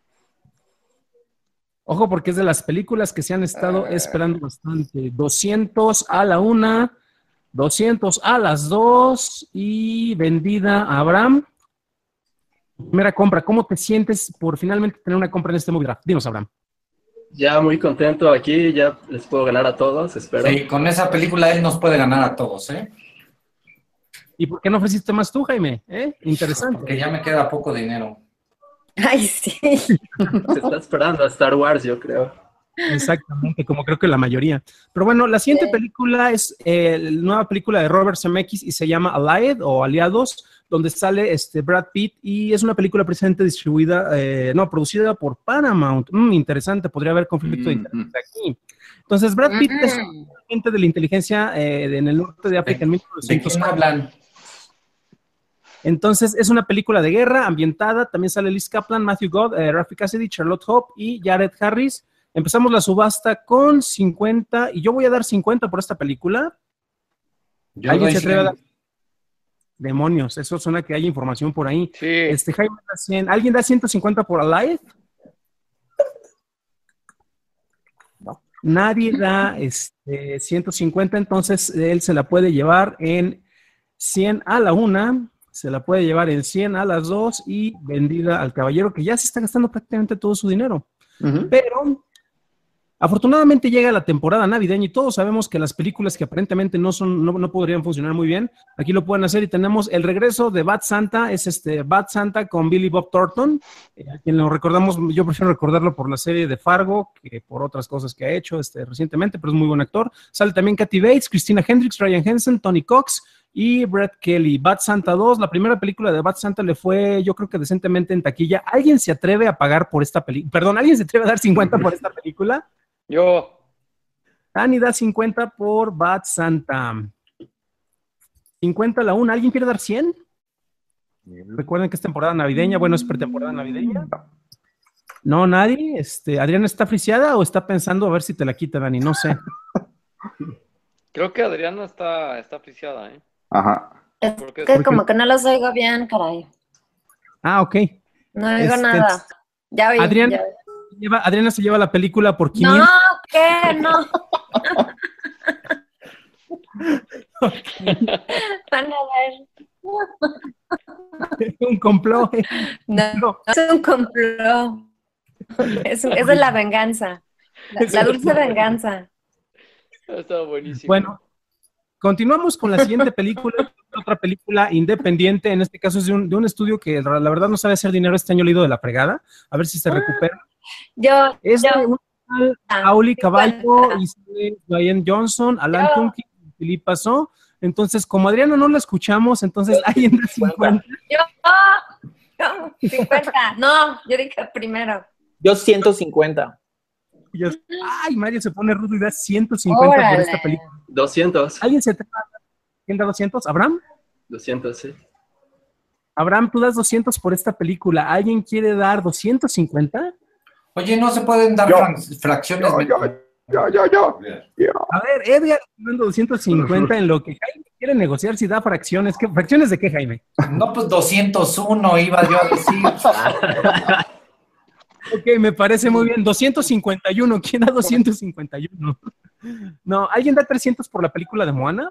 Ojo, porque es de las películas que se han estado esperando bastante. 200 a la 1, 200 a las 2 y vendida a Abraham. Primera compra, ¿cómo te sientes por finalmente tener una compra en este movie draft? Dinos, Abraham. Ya muy contento aquí, ya les puedo ganar a todos, espero. Sí, con esa película él nos puede ganar a todos, ¿eh? ¿Y por qué no ofreciste más tú, Jaime? Interesante. Porque ya me queda poco dinero. Ay, sí. Se está esperando a Star Wars, yo creo. Exactamente, como creo que la mayoría. Pero bueno, la siguiente película es la nueva película de Robert Zemeckis y se llama Allied o Aliados, donde sale Brad Pitt y es una película precisamente producida por Paramount. Interesante, podría haber conflicto de interés aquí. Entonces, Brad Pitt es un agente de la inteligencia en el norte de África en 1900. ¿De quién hablan? Entonces, es una película de guerra ambientada. También sale Liz Kaplan, Matthew Godd, Raffi Cassidy, Charlotte Hope y Jared Harris. Empezamos la subasta con 50 y yo voy a dar 50 por esta película. ¿Alguien se atreve a dar? Demonios, eso suena que hay información por ahí. Sí. Jaime da 100. ¿Alguien da 150 por Alive? No. Nadie da 150, entonces él se la puede llevar en 100 a la 1, se la puede llevar en 100 a las 2 y vendida al caballero que ya se está gastando prácticamente todo su dinero. Pero afortunadamente llega la temporada navideña y todos sabemos que las películas que aparentemente no podrían funcionar muy bien, aquí lo pueden hacer y tenemos el regreso de Bad Santa, es Bad Santa con Billy Bob Thornton, a quien lo recordamos, yo prefiero recordarlo por la serie de Fargo que por otras cosas que ha hecho recientemente, pero es muy buen actor. Sale también Kathy Bates, Christina Hendricks, Ryan Henson, Tony Cox y Brett Kelly. Bad Santa 2, la primera película de Bad Santa le fue, yo creo que decentemente en taquilla. ¿Alguien se atreve a pagar por esta película? Perdón, ¿alguien se atreve a dar 50 por esta película? Yo. Dani da 50 por Bad Santa. 50 a la 1. ¿Alguien quiere dar 100? Recuerden que es temporada navideña. Bueno, es pretemporada navideña. No, nadie. ¿Adriana está friseada o está pensando a ver si te la quita, Dani? No sé. Creo que Adriana está friciada, ¿eh? Ajá. Es Porque que como que no los oigo bien, caray. Ah, ok. No oigo nada. Ya oí. Adriana, ya. Adriana se lleva la película por No, 500. ¿qué? No. Van a ver. Un complot. No, es un complot. Esa es la venganza. La dulce venganza. está buenísimo. Bueno, continuamos con la siguiente película, otra película independiente, en este caso es de un estudio que la verdad no sabe hacer dinero, este año le ha ido de la fregada, a ver si se recupera. Es de un Auli Caballo, y Dwayne Johnson, Alan Tudyk, Philippe Pasó. Entonces, como Adriana no la escuchamos, entonces hay en 50. Yo 50. No, yo dije primero. Yo 150. Ay, Mario se pone rudo y da 150 por esta película. 200. ¿Alguien se atreve? ¿Quién da 200? ¿Abraham? 200, sí. Abraham, tú das 200 por esta película. ¿Alguien quiere dar 250? Oye, no se pueden dar fracciones. Yo. A ver, Edgar dando 250 en lo que Jaime quiere negociar si da fracciones. ¿Qué fracciones de qué, Jaime? No, pues 201 iba yo a decir. Ok, me parece muy bien. 251. ¿Quién da 251? No, ¿alguien da 300 por la película de Moana?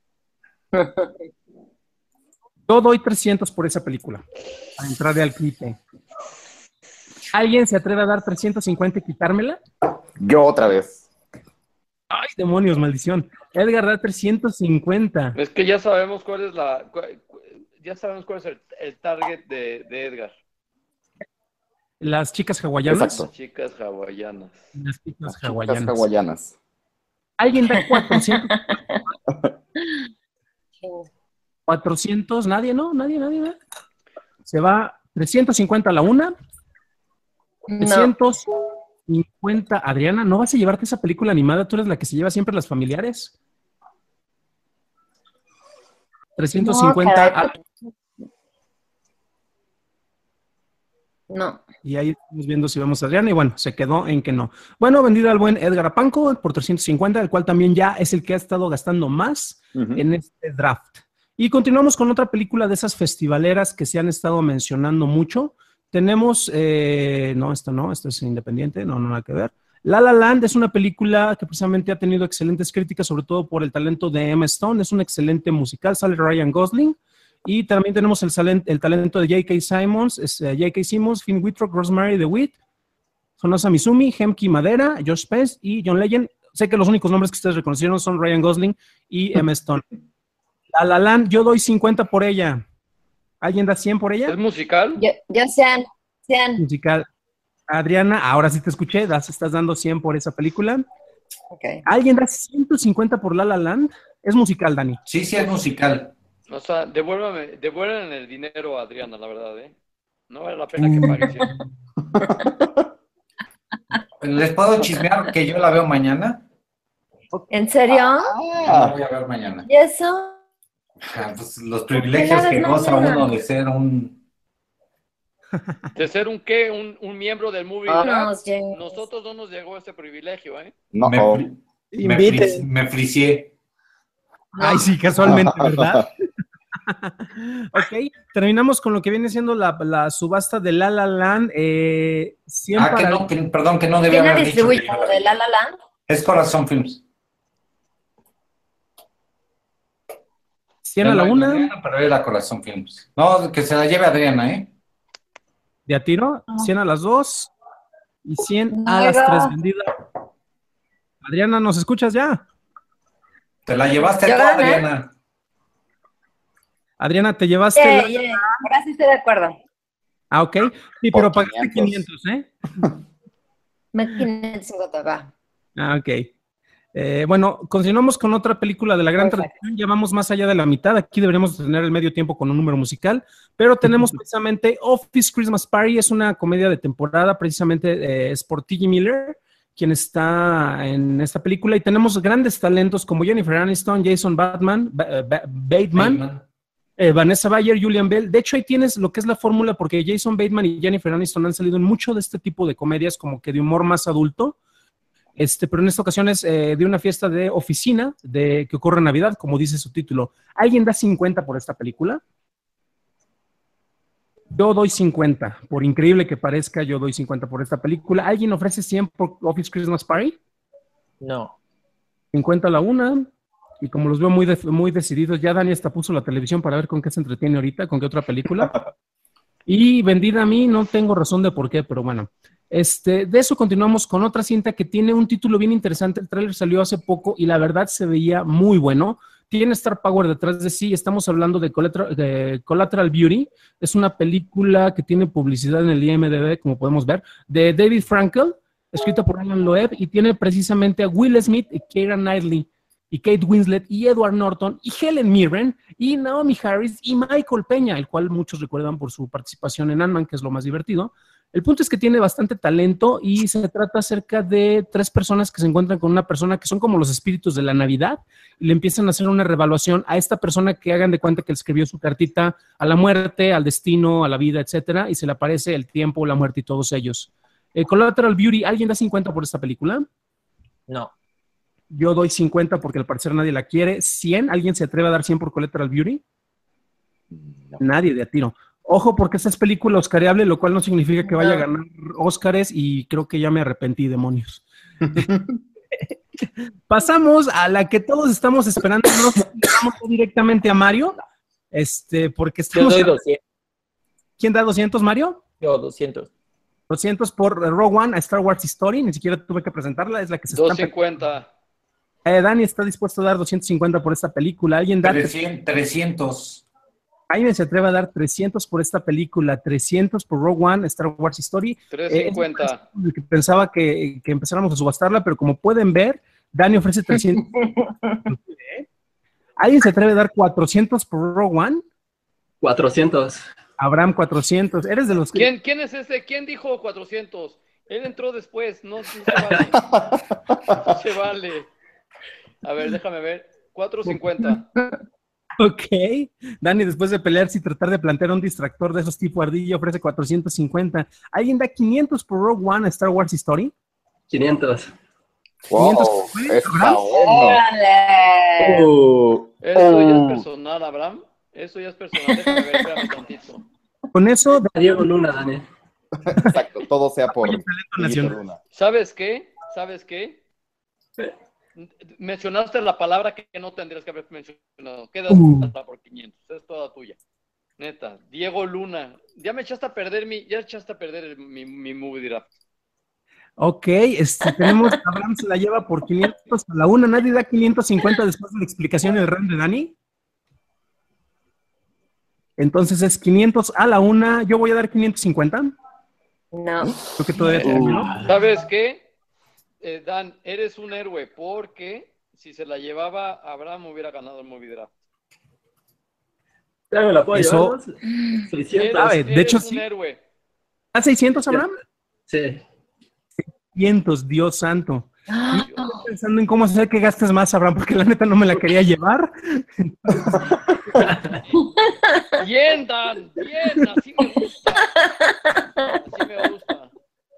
Yo doy 300 por esa película. A entrar de al clipe. ¿Alguien se atreve a dar 350 y quitármela? Yo otra vez. Ay, demonios, maldición. Edgar da 350. Es que ya sabemos cuál es el target de Edgar. Las chicas hawaianas. Exacto. Las chicas hawaianas. Las chicas Las hawaianas. hawaianas. ¿Alguien da 400? 400, nadie, ¿no? Nadie. Se va 350 a la una. 350, Adriana, ¿no vas a llevarte esa película animada? Tú eres la que se lleva siempre las familiares. 350. No. Y ahí estamos viendo si vemos a Adriana y bueno, se quedó en que no. Bueno, vendido al buen Edgar Apanco por 350, el cual también ya es el que ha estado gastando más en este draft. Y continuamos con otra película de esas festivaleras que se han estado mencionando mucho. Tenemos, no, esta es independiente, no, nada que ver. La La Land es una película que precisamente ha tenido excelentes críticas, sobre todo por el talento de Emma Stone. Es un excelente musical, sale Ryan Gosling. Y también tenemos el talento de J.K. Simmons, Finn Wittrock, Rosemary DeWitt, Sonosa Mizumi, Hemki Madera, Josh Pence y John Legend. Sé que los únicos nombres que ustedes reconocieron son Ryan Gosling y Emma Stone. La La Land, yo doy 50 por ella. ¿Alguien da 100 por ella? ¿Es musical? Yo 100. Musical. Adriana, ahora sí te escuché, estás dando 100 por esa película. Okay. ¿Alguien da 150 por La La Land? Es musical, Dani. Sí, es musical. O sea, devuelvan el dinero a Adriana, la verdad, ¿eh? No vale la pena que pague 100. ¿Les puedo chismear que yo la veo mañana? ¿En serio? La voy a ver mañana. ¿Y eso? Pues los privilegios que goza uno de ser un... ¿De ser un qué? ¿Un miembro del Movie Lab? Nosotros no nos llegó ese privilegio, ¿eh? No. Me fricié. Ay, sí, casualmente, ¿verdad? Ok, terminamos con lo que viene siendo la subasta de La La Land. Perdón, que no debía haber dicho. ¿Quién la distribuye de La La Land? Es Corazón Films. 100 a la una. Adriana, pero era Corazón Films. No, que se la lleve Adriana, ¿eh? De a tiro, 100 a las 2 y 100 a las 3 vendidas. Adriana, ¿nos escuchas ya? Te la llevaste tú, Adriana. Adriana, te llevaste. Ahora sí estoy de acuerdo. Ah, ok. Sí, pero pagaste 500, ¿eh? 550, va. Ah, ok. Bueno, continuamos con otra película de la gran tradición. Ya vamos más allá de la mitad. Aquí deberíamos tener el medio tiempo con un número musical. Pero tenemos precisamente Office Christmas Party. Es una comedia de temporada. Precisamente es por T.J. Miller, quien está en esta película. Y tenemos grandes talentos como Jennifer Aniston, Jason Bateman, Vanessa Bayer, Julian Bell. De hecho, ahí tienes lo que es la fórmula, porque Jason Bateman y Jennifer Aniston han salido en mucho de este tipo de comedias, como que de humor más adulto. Pero en esta ocasión es de una fiesta de oficina que ocurre en Navidad, como dice su título. ¿Alguien da 50 por esta película? Yo doy 50. Por increíble que parezca, yo doy 50 por esta película. ¿Alguien ofrece 100 por Office Christmas Party? No. 50 a la una. Y como los veo muy decididos, ya Dani hasta puso la televisión para ver con qué se entretiene ahorita, con qué otra película. Y vendida a mí, no tengo razón de por qué, pero bueno. De eso continuamos con otra cinta que tiene un título bien interesante. El tráiler salió hace poco y la verdad se veía muy bueno. Tiene Star Power detrás de sí. Estamos hablando de Collateral Beauty. Es una película que tiene publicidad en el IMDb, como podemos ver, de David Frankel, escrita por Alan Loeb, y tiene precisamente a Will Smith y Keira Knightley, y Kate Winslet, y Edward Norton, y Helen Mirren, y Naomi Harris, y Michael Peña, el cual muchos recuerdan por su participación en Ant-Man, que es lo más divertido. El punto es que tiene bastante talento y se trata acerca de 3 personas que se encuentran con una persona que son como los espíritus de la Navidad y le empiezan a hacer una revaluación a esta persona que hagan de cuenta que le escribió su cartita a la muerte, al destino, a la vida, etcétera, y se le aparece el tiempo, la muerte y todos ellos. Collateral Beauty, ¿alguien da 50 por esta película? No. Yo doy 50 porque al parecer nadie la quiere. 100, ¿alguien se atreve a dar 100 por Collateral Beauty? No. Nadie de a tiro. Ojo, porque esta es película oscariable, lo cual no significa que vaya a ganar Óscares y creo que ya me arrepentí, demonios. Pasamos a la que todos estamos esperando. No vamos directamente a Mario, porque estamos... Yo doy 200. ¿Quién da 200, Mario? Yo, 200. 200 por Rogue One, a Star Wars Story. Ni siquiera tuve que presentarla, es la que se 250. Dani está dispuesto a dar 250 por esta película. ¿Alguien da 300. ¿Alguien se atreve a dar 300 por esta película? 300 por Rogue One, Star Wars Story. 350. Pensaba que empezáramos a subastarla, pero como pueden ver, Dani ofrece 300. ¿Alguien se atreve a dar 400 por Rogue One? 400. Abraham, 400. ¿Eres de los que... ¿Quién es ese? ¿Quién dijo 400? Él entró después. No se vale. No se vale. A ver, déjame ver. 450. Ok. Dani, después de pelearse y tratar de plantear un distractor de esos tipo ardilla, ofrece 450. ¿Alguien da 500 por Rogue One a Star Wars Story? 500. Wow, 500. está bueno. ¡Órale! Eso ya es personal, Abraham. Eso ya es personal. Déjame ver, espérame tantito. Con eso... Diego Luna, Dani. Exacto, todo sea por Oye, talento nacional. Luna. ¿Sabes qué? ¿Sabes qué? Mencionaste la palabra que no tendrías que haber mencionado. Queda por 500. Es toda tuya. Neta. Diego Luna. Ya me echaste a perder mi movie draft. Ok, tenemos Abraham se la lleva por 500 a la una. ¿Nadie da 550 después de la explicación del RAM de Dani? Entonces es 500 a la una. Yo voy a dar 550. No. Creo que todavía terminó. ¿Sabes qué? Dan, eres un héroe porque si se la llevaba Abraham hubiera ganado el movie draft. Ya me la puedo Eso- llevar, ¿no? 600. ¿Sabe? De hecho, un sí. héroe. ¿A 600, Abraham? Sí. 500, Dios santo. Y estoy pensando en cómo hacer que gastes más, Abraham, porque la neta no me la quería llevar. Bien, Dan, bien, así me gusta. Así me gusta.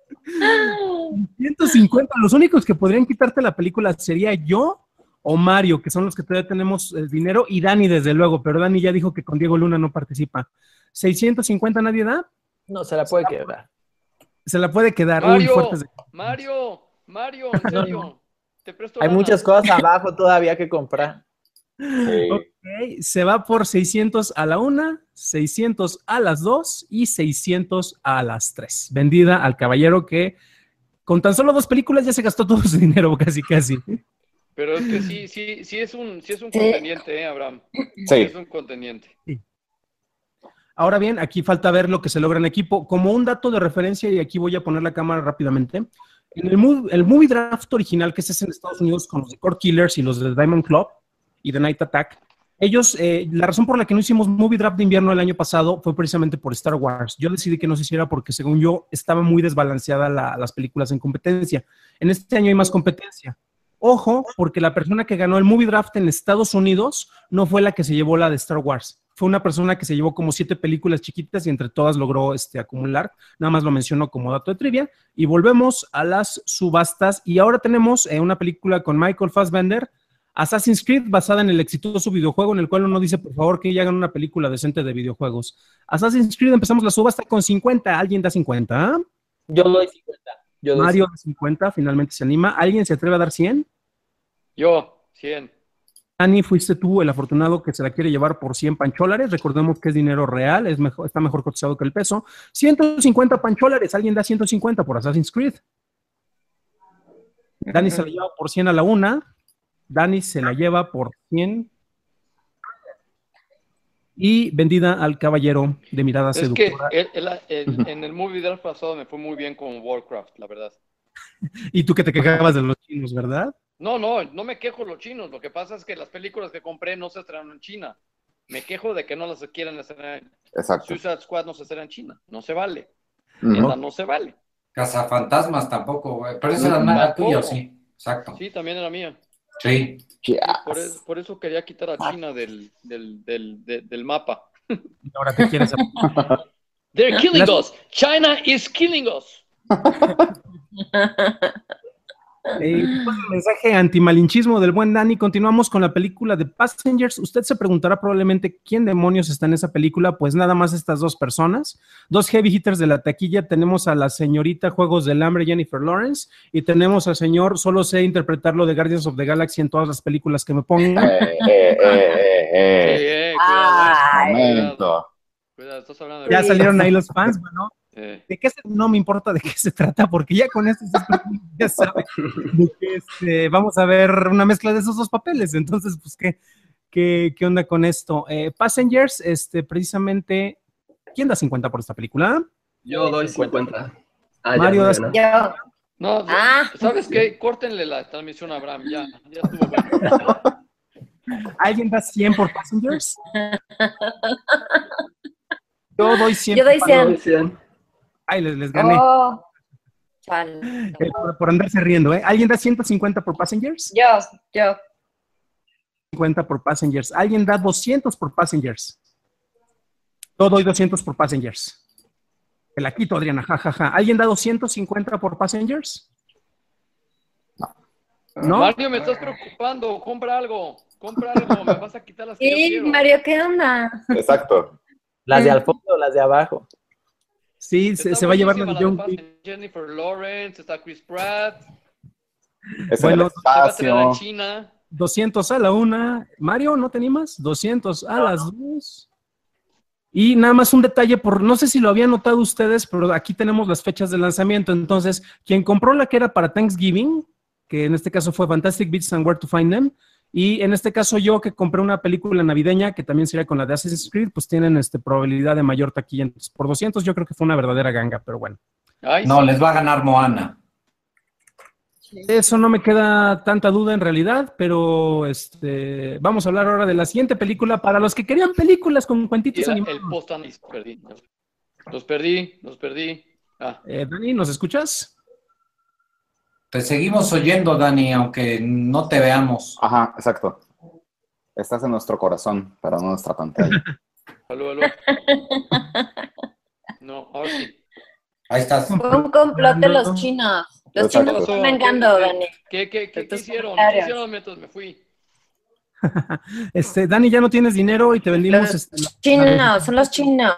150, los únicos que podrían quitarte la película sería yo o Mario, que son los que todavía tenemos el dinero, y Dani, desde luego, pero Dani ya dijo que con Diego Luna no participa. ¿650 nadie da? No, se la puede quedar. Se la puede quedar. Mario, Fuertes de... Mario, en serio. Te presto Hay lana. muchas cosas abajo todavía que comprar. Sí. Ok, se va por 600 a la una, 600 a las 2 y 600 a las 3. Vendida al caballero que con tan solo 2 películas ya se gastó todo su dinero, casi, casi. Pero es que sí es un contendiente, Abraham. Sí. Es un contendiente. Ahora bien, aquí falta ver lo que se logra en equipo. Como un dato de referencia, y aquí voy a poner la cámara rápidamente, en el movie draft original, que es en Estados Unidos con los de Core Killers y los de Diamond Club y The Night Attack, ellos, la razón por la que no hicimos movie draft de invierno el año pasado fue precisamente por Star Wars. Yo decidí que no se hiciera porque, según yo, estaba muy desbalanceada las películas en competencia. En este año hay más competencia. Ojo, porque la persona que ganó el movie draft en Estados Unidos no fue la que se llevó la de Star Wars. fue una persona que se llevó como 7 películas chiquitas y entre todas logró acumular. Nada más lo menciono como dato de trivia. Y volvemos a las subastas. Y ahora tenemos una película con Michael Fassbender, Assassin's Creed, basada en el exitoso videojuego, en el cual uno dice, por favor, que ya hagan una película decente de videojuegos. Assassin's Creed, empezamos la subasta con 50. ¿Alguien da 50? ¿Ah? Yo doy 50. Mario da 50, finalmente se anima. ¿Alguien se atreve a dar 100? Yo, 100. Dani, fuiste tú el afortunado que se la quiere llevar por 100 pancholares. Recordemos que es dinero real, está mejor cotizado que el peso. 150 pancholares. ¿Alguien da 150 por Assassin's Creed? Dani se la lleva por 100 a la una. Dani se la lleva por 100. Y vendida al caballero de mirada seductora. Es que en el movie del pasado me fue muy bien con Warcraft, la verdad. Y tú que te quejabas de los chinos, ¿verdad? No me quejo de los chinos. Lo que pasa es que las películas que compré no se estrenaron en China. Me quejo de que no las quieran estrenar. Exacto. Suicide Squad no se estrena en China. No se vale. No. No se vale. Cazafantasmas tampoco, güey. Pero esa no era tuya, sí. Exacto. Sí, también era mía. Sí. Por eso quería quitar a China del mapa. Y ahora te quieres... They're killing us. China is killing us. Después del mensaje antimalinchismo del buen Dani, continuamos con la película de Passengers. Usted se preguntará probablemente quién demonios está en esa película. Pues nada más estas dos personas, dos heavy hitters de la taquilla. Tenemos a la señorita Juegos del Hambre, Jennifer Lawrence, y tenemos al señor, solo sé interpretarlo, de Guardians of the Galaxy en todas las películas que me pongan. Cuidado, estás hablando de... Ya salieron ahí los fans, bueno. No me importa de qué se trata, porque ya con esto ya saben de que vamos a ver una mezcla de esos dos papeles. Entonces, pues, ¿qué onda con esto? Passengers, precisamente, ¿quién da 50 por esta película? Yo doy 50. Mario da 50. No, ¿sabes qué? Córtenle la transmisión a Abraham, ya estuvo bueno. ¿Alguien da 100 por Passengers? Yo doy 100. Yo doy 100. Ay, les gané. Oh, por andarse riendo, ¿eh? ¿Alguien da 150 por Passengers? Yo. 50 por Passengers. ¿Alguien da 200 por Passengers? Yo doy 200 por Passengers. Te la quito, Adriana, jajaja. ¿Alguien da 250 por Passengers? ¿No? Mario, me estás preocupando. Compra algo. Me vas a quitar las que yo quiero. Mario, ¿qué onda? Exacto. ¿Las de al fondo o las de abajo? Sí, se va a llevar la de John Wick. Jennifer Lawrence, está Chris Pratt. Bueno, se va a traer a China. 200 a la una. Mario, ¿no te animas? 200 a las dos. Y nada más un detalle, no sé si lo habían notado ustedes, pero aquí tenemos las fechas de lanzamiento. Entonces, quien compró la que era para Thanksgiving, que en este caso fue Fantastic Beasts and Where to Find Them, y en este caso yo que compré una película navideña, que también sería con la de Assassin's Creed, pues tienen probabilidad de mayor taquilla. Entonces, por 200 yo creo que fue una verdadera ganga, pero bueno. No, les va a ganar Moana. Eso no me queda tanta duda en realidad, pero vamos a hablar ahora de la siguiente película. Para los que querían películas con cuentitos animados. El post perdí. Los perdí. Dani, ¿nos escuchas? Te seguimos oyendo, Dani, aunque no te veamos. Ajá, exacto. Estás en nuestro corazón, pero no en nuestra pantalla. Aló. No, ahora sí. Ahí estás. Fue un complot de los chinos. Los chinos me están vengando, Dani. ¿Qué hicieron? ¿Qué hicieron mientras me fui? Dani, ya no tienes dinero y te vendimos... Chinos, son los chinos.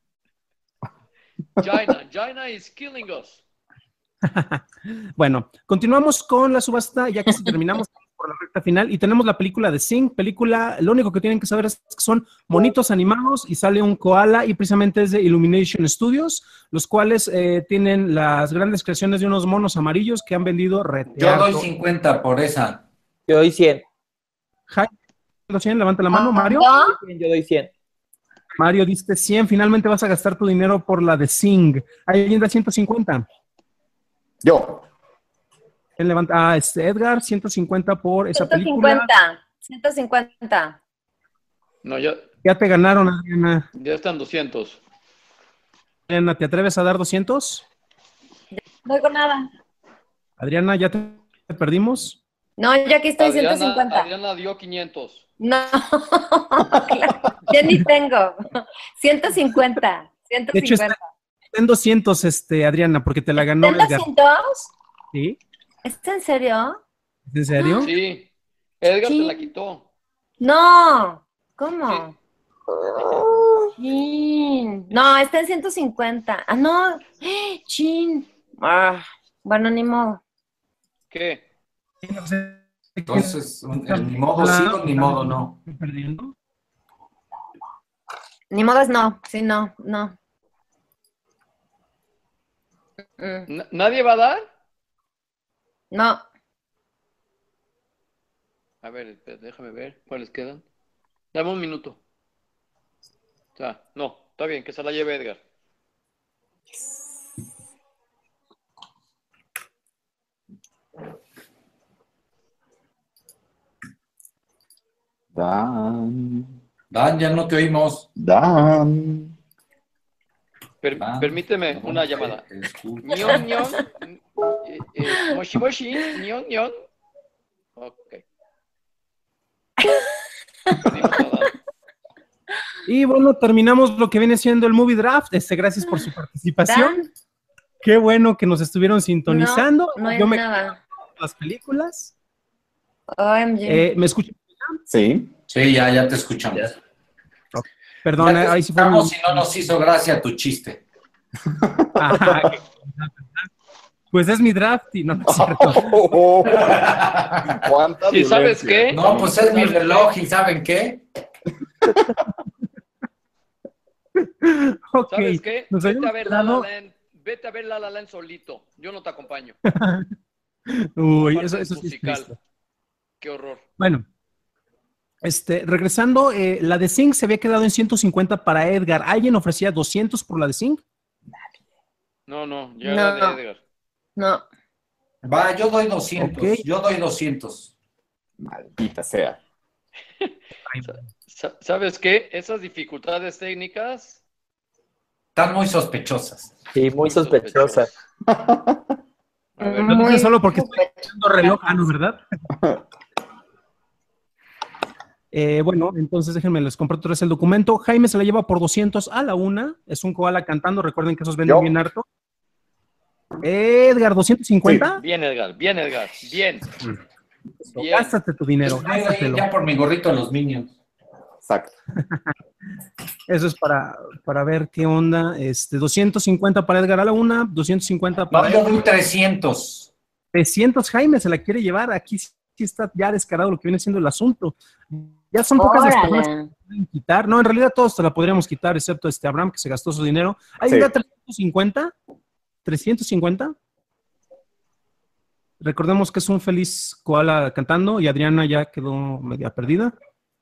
China is killing us. Bueno, continuamos con la subasta, ya casi terminamos por la recta final, y tenemos la película de Sing. Lo único que tienen que saber es que son monitos animados y sale un koala, y precisamente es de Illumination Studios, los cuales tienen las grandes creaciones de unos monos amarillos que han vendido Yo doy 50 por esa. Yo doy 100. ¿100? Levanta la mano, Mario. Yo doy 100. Mario, diste 100, finalmente vas a gastar tu dinero por la de Sing. ¿Alguien da 150? Yo. ¿Quién levanta? Edgar, 150 por esa película. 150. No, ya te ganaron, Adriana. Ya están 200. Adriana, ¿te atreves a dar 200? No oigo nada. Adriana, ¿ya te perdimos? No, yo aquí estoy 150. Adriana dio 500. No, claro, ya ni tengo. 150. De hecho, está en 200, Adriana, porque te la ganó ¿En Edgar. 200? ¿Sí? ¿Es en serio? ¿Es en serio? Sí. Edgar Sí. te la quitó. No, ¿cómo? Chin. No, está en 150. Ah, no. Chin. Ah, bueno, ni modo. ¿Qué? Entonces, ni modo sí o ni modo no. ¿Perdiendo? Ni modo es no. Sí, no. ¿Nadie va a dar? No. A ver, espera, déjame ver cuáles quedan. Dame un minuto. No, está bien, que se la lleve Edgar. Dan, ya no te oímos. Dan. Permíteme una llamada. Ñon, ñon. Moshi, moshi. Ñon, ñon. Ok. Y bueno, terminamos lo que viene siendo el Movie Draft. Gracias por su participación. Dan, Qué bueno que nos estuvieron sintonizando. no Yo es me nada. las películas. OMG. ¿Me escuchan? Sí. Sí, ya te escuchamos. Perdón, Ya te ahí sí fue. escuchamos y no nos hizo gracia tu chiste. Ajá. Pues es mi draft y no es cierto. ¿Cuánta ¿Y sabes violencia? qué? No, pues es mi reloj y ¿saben qué? Ok. ¿Sabes qué? Nos Vete a habíamos ver La La quedado- Land. Vete a ver La La Land solito. Yo no te acompaño. Uy, Aparte eso es sí es musical. triste. Qué horror. Bueno, regresando, la de Zinc se había quedado en 150 para Edgar. ¿Alguien ofrecía 200 por la de Zinc? No, ya No. era de Edgar. No. Va, yo doy 200. Ok. Yo doy 200. Maldita sea. ¿Sabes qué? Esas dificultades técnicas. Están muy sospechosas. Sí, muy sospechosa. A ver, Lo dije Muy solo porque estoy sospechoso. echando reloj, ¿no, verdad? Bueno, entonces déjenme, les compro otra vez el documento. Jaime se la lleva por 200 a la una. Es un koala cantando. Recuerden que esos venden Yo. bien harto. Edgar, 250. bien, Edgar. Bien. Bien. Gástate tu dinero. Yo voy a ir Gástatelo. ya por mi gorrito de los Minions. Exacto. Eso es para ver qué onda. 250 para Edgar a la una, 250 para No, yo Edgar. doy 300. 300, Jaime se la quiere llevar. Aquí sí está ya descarado lo que viene siendo el asunto. Ya son pocas las personas que Órale. se pueden quitar. No, en realidad todos te la podríamos quitar, excepto Abraham, que se gastó su dinero. ¿Alguien Sí. da 350? ¿350? Recordemos que es un feliz koala cantando y Adriana ya quedó media perdida.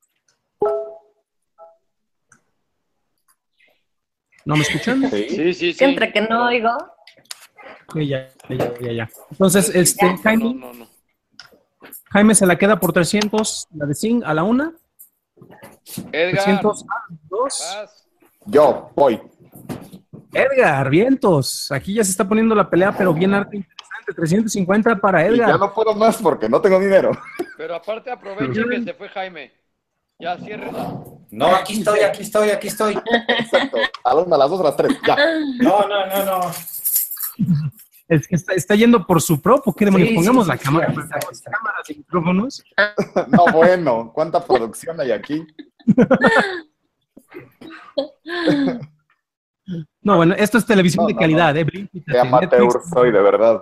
¿No me escuchan? Sí. Sí. Que entre que no oigo. Ok, ya. Entonces, Jaime, No. Jaime se la queda por 300, la de Zing a la una, Edgar. 300 a las dos. Vas. Yo voy. Edgar, vientos. Aquí ya se está poniendo la pelea, pero bien harta e interesante. 350 para Y Edgar. ya no puedo más porque no tengo dinero. Pero aparte aprovecha que se fue Jaime. Ya, ciérrela. No, aquí estoy. Exacto. A las 2, a las 3. Ya. No. Es que está yendo por su pro. ¿Por qué demonios? Sí, Pongamos sí, la sí, cámara. sí, está. Cámaras y micrófonos. No, bueno. ¿Cuánta producción hay aquí? No, bueno, esto es televisión No, de no, calidad, no. Blíncate, Qué amateur Netflix. soy, de verdad.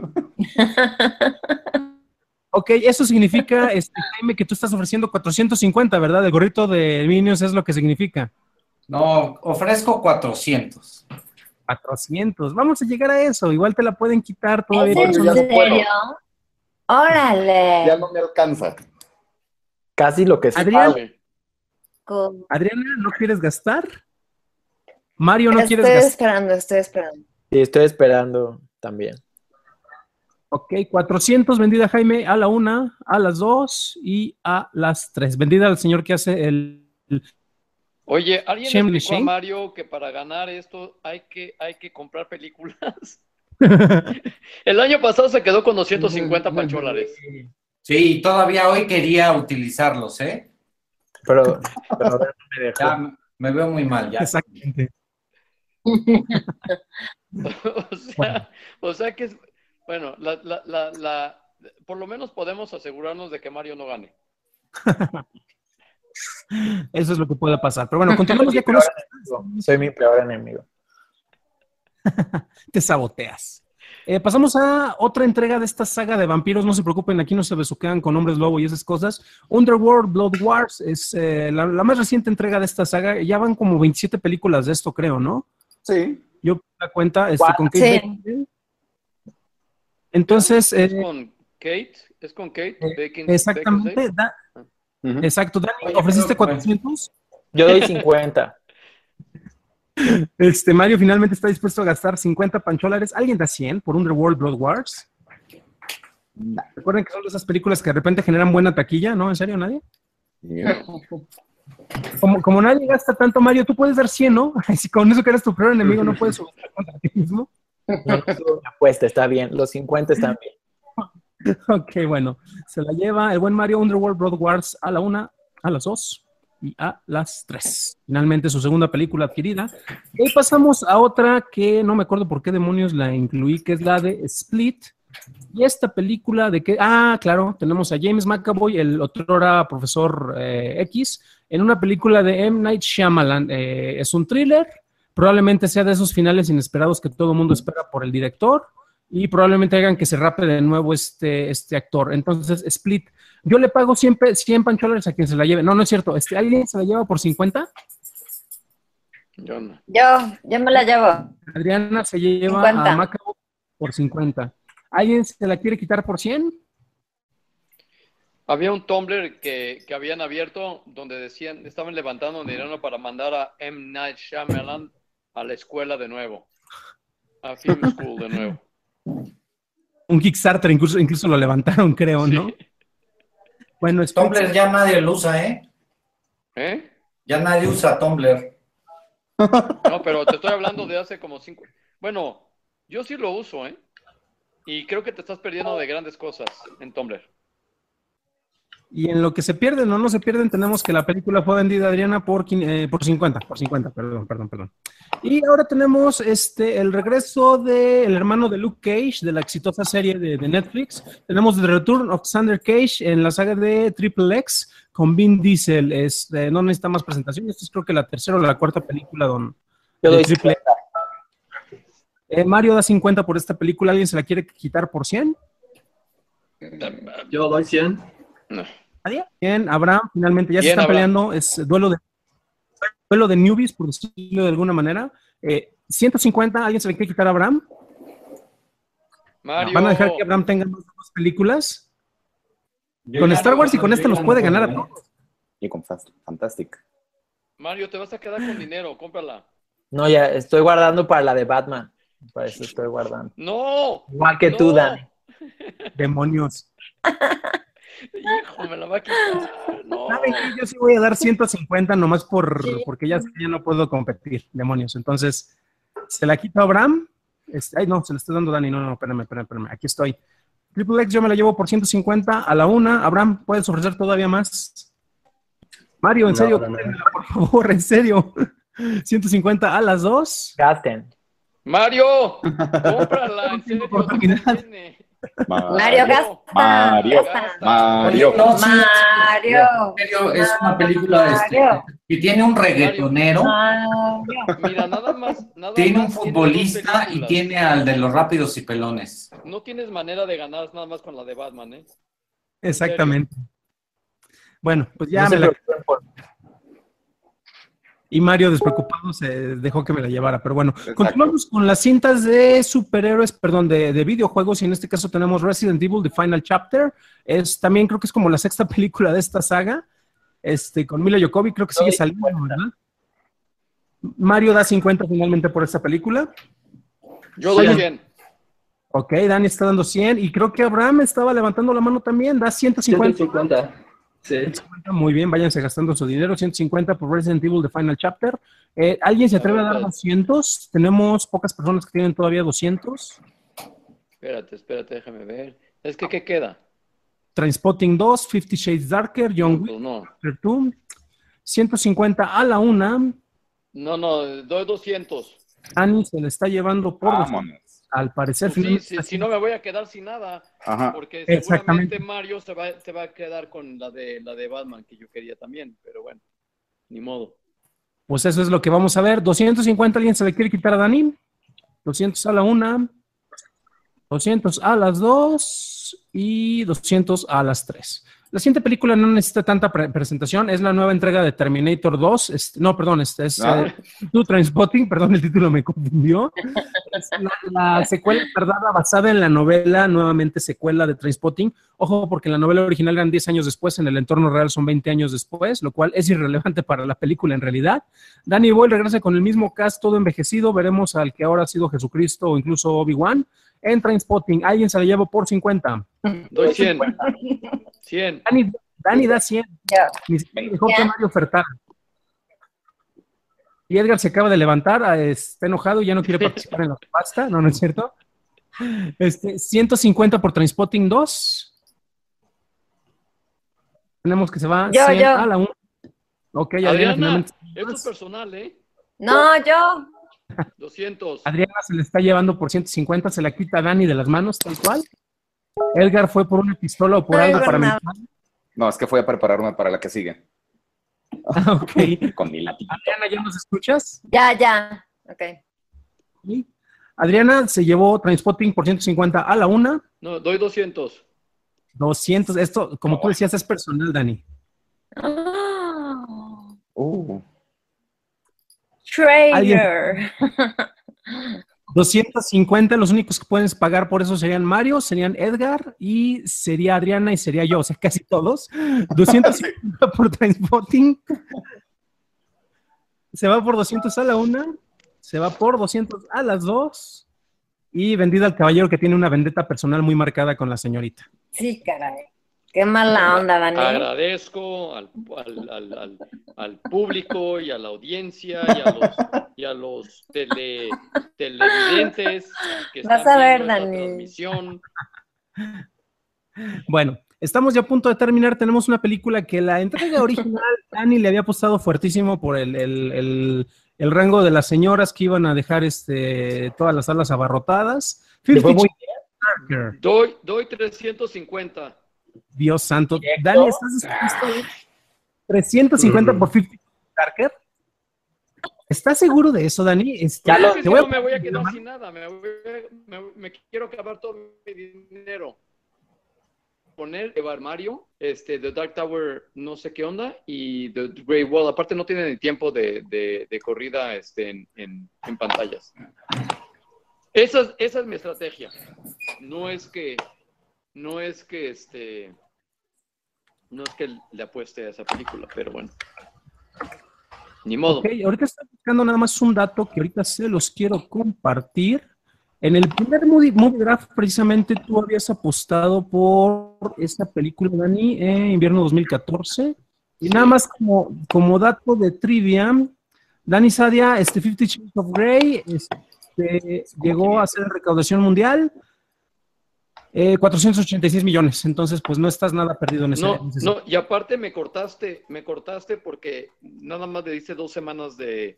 Ok, eso significa, Jaime, que tú estás ofreciendo 450, ¿verdad? El gorrito de Minions es lo que significa. No, ofrezco 400. 400. Vamos a llegar a eso. Igual te la pueden quitar todavía. ¿Es en yo ya no puedo. serio? Órale. Ya no me alcanza. Casi lo que sí. Adrián, Sí. Con- Adriana, ¿no quieres gastar? Mario, ¿no quieres Estoy gastar? esperando. Sí, estoy esperando también. Ok, 400 vendida Jaime a la una, a las 2 y a las 3. Vendida al señor que hace el... Oye, ¿alguien le Shame, explicó a shame. Mario que para ganar esto hay que comprar películas? El año pasado se quedó con 250 $8. Sí, Sí, todavía hoy quería utilizarlos, ¿eh? Pero no me dejó. Ya me veo muy mal, ya. Exactamente. O sea que es, bueno, por lo menos podemos asegurarnos de que Mario no gane. Eso es lo que puede pasar. Pero bueno, continuamos ya con eso. Soy mi peor enemigo. Te saboteas. Pasamos a otra entrega de esta saga de vampiros. No se preocupen, aquí no se besuquean con hombres lobo y esas cosas. Underworld Blood Wars es la más reciente entrega de esta saga. Ya van como 27 películas de esto, creo, ¿no? Sí. Yo me da cuenta con Kate Sí. Beckinsale. Entonces, ¿Es con Kate? ¿Es con Kate? exactamente. Exacto, Dani, Oye, ¿ofreciste pero, 400? Yo doy 50. Mario finalmente está dispuesto a gastar 50 pancholares. ¿Alguien da 100 por Underworld Blood Wars? Recuerden que son esas películas que de repente generan buena taquilla, ¿no? ¿En serio, nadie? Yeah. Como nadie gasta tanto, Mario, tú puedes dar 100, ¿no? Si con eso que eres tu peor enemigo no puedes subir contra ti mismo. No, una apuesta, está bien. Los 50 están bien. Ok, bueno. Se la lleva el buen Mario Underworld Blood Wars a la 1, a las 2 y a las 3. Finalmente su segunda película adquirida. Y ahí pasamos a otra que no me acuerdo por qué demonios la incluí, que es la de Split. Y esta película de que, claro, tenemos a James McAvoy, el otrora profesor X, en una película de M. Night Shyamalan. Es un thriller, probablemente sea de esos finales inesperados que todo el mundo espera por el director, y probablemente hagan que se rape de nuevo este actor. Entonces, Split, yo le pago 100 pancholares a quien se la lleve. No, no es cierto. ¿Alguien se la lleva por 50? Yo no. Yo me la llevo. Adriana se lleva 50. a McAvoy por 50. ¿Alguien se la quiere quitar por 100? Había un Tumblr que habían abierto donde decían, estaban levantando dinero para mandar a M. Night Shyamalan a la escuela de nuevo, a Film School de nuevo. Un Kickstarter incluso lo levantaron, creo, ¿no? Sí. Bueno, Tumblr ya nadie lo usa, ¿eh? ¿Eh? Ya nadie usa Tumblr. No, pero te estoy hablando de hace como 5. Bueno, yo sí lo uso, ¿eh? Y creo que te estás perdiendo de grandes cosas en Tumblr. Y en lo que se pierden o no se pierden, tenemos que la película fue vendida, Adriana, por 50, perdón. Y ahora tenemos el regreso del hermano de Luke Cage, de la exitosa serie de Netflix. Tenemos The Return of Xander Cage en la saga de Triple X con Vin Diesel. No necesita más presentación. Esta es creo que la tercera o la cuarta película Yo doy Triple X. Mario da 50 por esta película. ¿Alguien se la quiere quitar por 100? Yo doy 100. No. ¿Nadie? Bien, Abraham, finalmente ya se Bien, están Abraham. peleando. Es duelo de newbies, por decirlo de alguna manera. 150, ¿alguien se le quiere quitar a Abraham? Mario. ¿Van a dejar que Abraham tenga más películas? Yo Con ya Star no Wars y puedo, con esta yo nos ya puede no ganar a puedo, ¿eh? todos. Y con Fantastic. Mario, te vas a quedar con dinero, cómprala. No, ya estoy guardando para la de Batman. Para eso estoy guardando. No. Igual que no. tú, Dani. Demonios. Hijo, me la va a quitar. No. ¿Saben qué? Yo sí voy a dar 150 nomás porque ya no puedo competir. Demonios. Entonces, ¿se la quita Abraham? Ay, no, se la estoy dando Dani. No, espérame. Aquí estoy. Triple X yo me la llevo por 150 a la 1. Abraham, ¿puedes ofrecer todavía más? Mario, en serio, No. por favor, en serio. 150 a las 2. Gasten. Mario, cómprala, en serio. Oportunidad. te conviene. Mario, gasta. Mario. Gasta. Mario. No, sí, Mario. en serio, es una película Mario. que tiene un reggaetonero, Mario. Mira, nada más. tiene un Tienes dos futbolista y películas. tiene al de los rápidos y pelones. No tienes manera de ganar nada más con la de Batman, ¿eh? Exactamente. Bueno, pues ya No se me la... preocupen por- Y Mario, despreocupado, se dejó que me la llevara. Pero bueno, continuamos con las cintas de superhéroes, perdón, de videojuegos. Y en este caso tenemos Resident Evil, The Final Chapter. También creo que es como la sexta película de esta saga. Con Mila Jovovich, creo que sigue saliendo, ¿verdad? Mario da 50 finalmente por esta película. Yo doy 100. Ok, Dani está dando 100. Y creo que Abraham estaba levantando la mano también. Da 150. 150. Sí. 150, muy bien, váyanse gastando su dinero. 150 por Resident Evil, The Final Chapter. ¿Alguien se atreve a dar 200? Tenemos pocas personas que tienen todavía 200. Espérate, déjame ver. Es que, ¿qué queda? Trainspotting 2, 50 Shades Darker, John Wick, No, 2, 150 a la una. no, doy 200. Dani se le está llevando por Vámonos. al parecer. Pues sí, si no me voy a quedar sin nada, Ajá. porque Exactamente. seguramente Mario se va a quedar con la de Batman, que yo quería también, pero bueno, ni modo. Pues eso es lo que vamos a ver. 250, ¿alguien se le quiere quitar a Dani? 200 a la una, 200 a las 2 y 200 a las 3. La siguiente película no necesita tanta presentación, es la nueva entrega de Terminator 2. Es Trainspotting, perdón, el título me confundió. Es la secuela tardada basada en la novela, nuevamente secuela de Trainspotting. Ojo, porque en la novela original eran 10 años después, en el entorno real son 20 años después, lo cual es irrelevante para la película en realidad. Danny Boyle regresa con el mismo cast, todo envejecido. Veremos al que ahora ha sido Jesucristo o incluso Obi-Wan. En Trainspotting, alguien se la lleva por 50. Doy 100. 100. Dani da 100. Ya. Ni siquiera dejó que Mario ofertara. Y Edgar se acaba de levantar, está enojado y ya no quiere participar en la pasta. No es cierto. 150 por Trainspotting 2. Tenemos que se va 100 a la 1. Ok, Adriana finalmente. Esto es personal, ¿eh? No, yo. 200. Adriana se le está llevando por 150, se la quita a Dani de las manos, tal cual. Edgar fue por una pistola o por No algo digo para nada. mentir. No, es que fui a prepararme para la que sigue. Ok. Con mi latito. Adriana, ¿ya nos escuchas? Ya. Ok. Sí. Adriana se llevó Trainspotting por 150 a la 1. No, doy 200. 200. Esto, como tú decías, es personal, Dani. Trailer. 250, los únicos que pueden pagar por eso serían Mario, serían Edgar y sería Adriana y sería yo, o sea, casi todos. 250 por Trainspotting. Se va por 200 a la 1, se va por 200 a las 2 y vendida al caballero que tiene una vendetta personal muy marcada con la señorita. Sí, caray. Qué mala onda, Dani. Agradezco al público y a la audiencia y a los televidentes que Vas están a ver, viendo esta Dani. transmisión. Bueno, estamos ya a punto de terminar. Tenemos una película que la entrega original, Dani le había apostado fuertísimo por el rango de las señoras que iban a dejar todas las salas abarrotadas. Le fue muy Darker. Doy 350. Dios santo. Dani, ¿estás dispuesto? 350 por 50 Darker. ¿Estás seguro de eso, Dani? Te no me voy a quedar sin nada. Me quiero acabar todo mi dinero. Poner el armario, The Dark Tower, no sé qué onda, y The Grey Wall. Aparte no tienen tiempo de corrida en pantallas. Esa es mi estrategia. No es que le apueste a esa película, pero bueno. Ni modo. Ok, ahorita estoy buscando nada más un dato que ahorita se los quiero compartir. En el primer movie draft, precisamente, tú habías apostado por esta película, Dani, invierno 2014. Y nada más como dato de trivia, Dani Sadia, 50 Shades of Grey, llegó a hacer recaudación mundial 486 millones. Entonces, pues no estás nada perdido en ese. No, y aparte me cortaste porque nada más le diste 2 semanas de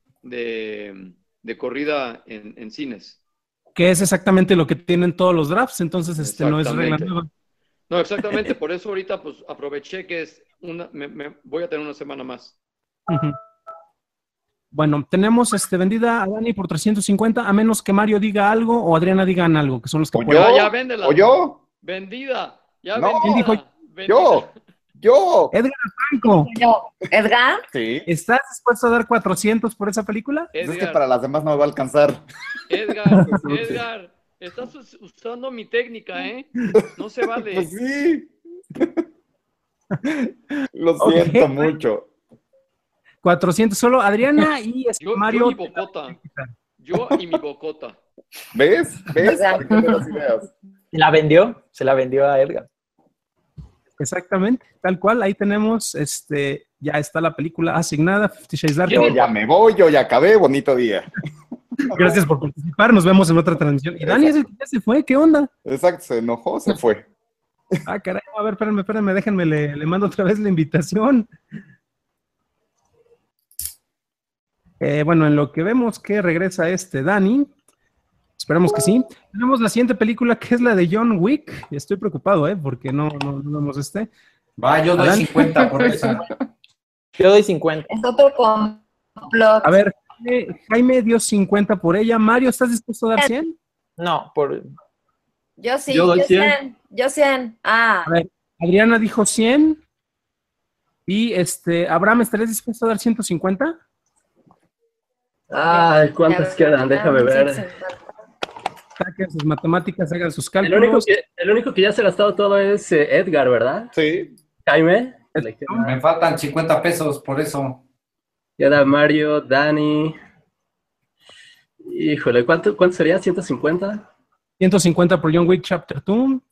corrida en cines. Que es exactamente lo que tienen todos los drafts, entonces no es regla nueva. No, exactamente, por eso ahorita pues aproveché que voy a tener una semana más. Uh-huh. Bueno, tenemos vendida a Dani por 350, a menos que Mario diga algo o Adriana digan algo, que son los que pueden. Ya véndela. ¿O yo? Vendida. Ya no. vendida. ¿Quién dijo? Vendida. Yo. Edgar Franco. ¿Edgar? Sí. ¿Estás dispuesto a dar 400 por esa película? Edgar, es que para las demás no me va a alcanzar. Edgar, estás usando mi técnica, ¿eh? No se vale. Pues sí. Lo siento mucho. 400, solo Adriana y Mario. Yo y mi bocota. ¿Ves? ¿Ves? Las ideas. Se la vendió a Edgar. Exactamente, tal cual, ahí tenemos, ya está la película asignada, 50 Shades Darker. Yo ya me voy, yo ya acabé, bonito día. Gracias por participar, nos vemos en otra transmisión. Y Dani es el que ya se fue, ¿qué onda? Exacto, se enojó, se fue. Ah, caray, a ver, espérenme, déjenme, le mando otra vez la invitación. Bueno, en lo que vemos que regresa Dani, esperamos que sí. Tenemos la siguiente película que es la de John Wick. Estoy preocupado, porque no vemos Va, yo doy Adán. 50 por esa. Yo doy 50. Es otro complot. A ver, Jaime dio 50 por ella. Mario, ¿estás dispuesto a dar 100? No, por... Yo sí, Yo yo doy 100. Yo 100. Ah, A ver, Adriana dijo 100. Y Abraham, ¿estarías dispuesto a dar 150? Ay, ¿cuántas quedan? Déjame ver. Saquen sus matemáticas, hagan sus El único, cálculos. el único que ya se ha gastado todo es Edgar, ¿verdad? Sí. Jaime. Me faltan 50 pesos por eso. Queda Mario, Dani. Híjole, ¿cuánto sería? ¿150? 150 por John Wick Chapter 2.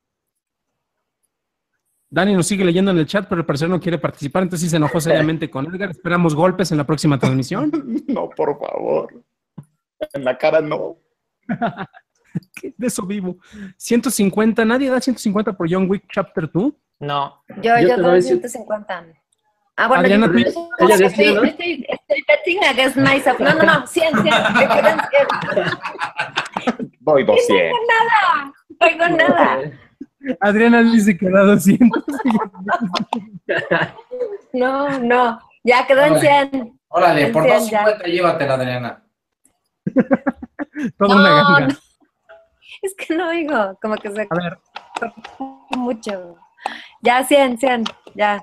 Dani nos sigue leyendo en el chat, pero al parecer no quiere participar, entonces sí se enojó seriamente con Edgar. Esperamos golpes en la próxima transmisión. No, por favor. En la cara no. De eso vivo. 150, ¿nadie da 150 por John Wick Chapter 2? No. yo te doy doy 150. Ah, bueno, Adriana, yo tú- ella dio estoy 100, ¿no? betting against myself. No, 100. Me quedan 100. Doy 200. No oigo nada. Adriana dice que da 200. No. Ya quedó en 100. Órale, por En 100 ya. 250 llévatela, Adriana. Toda una ganga. No. Es que no oigo. Como que se A ver, mucho. Ya 100, ya.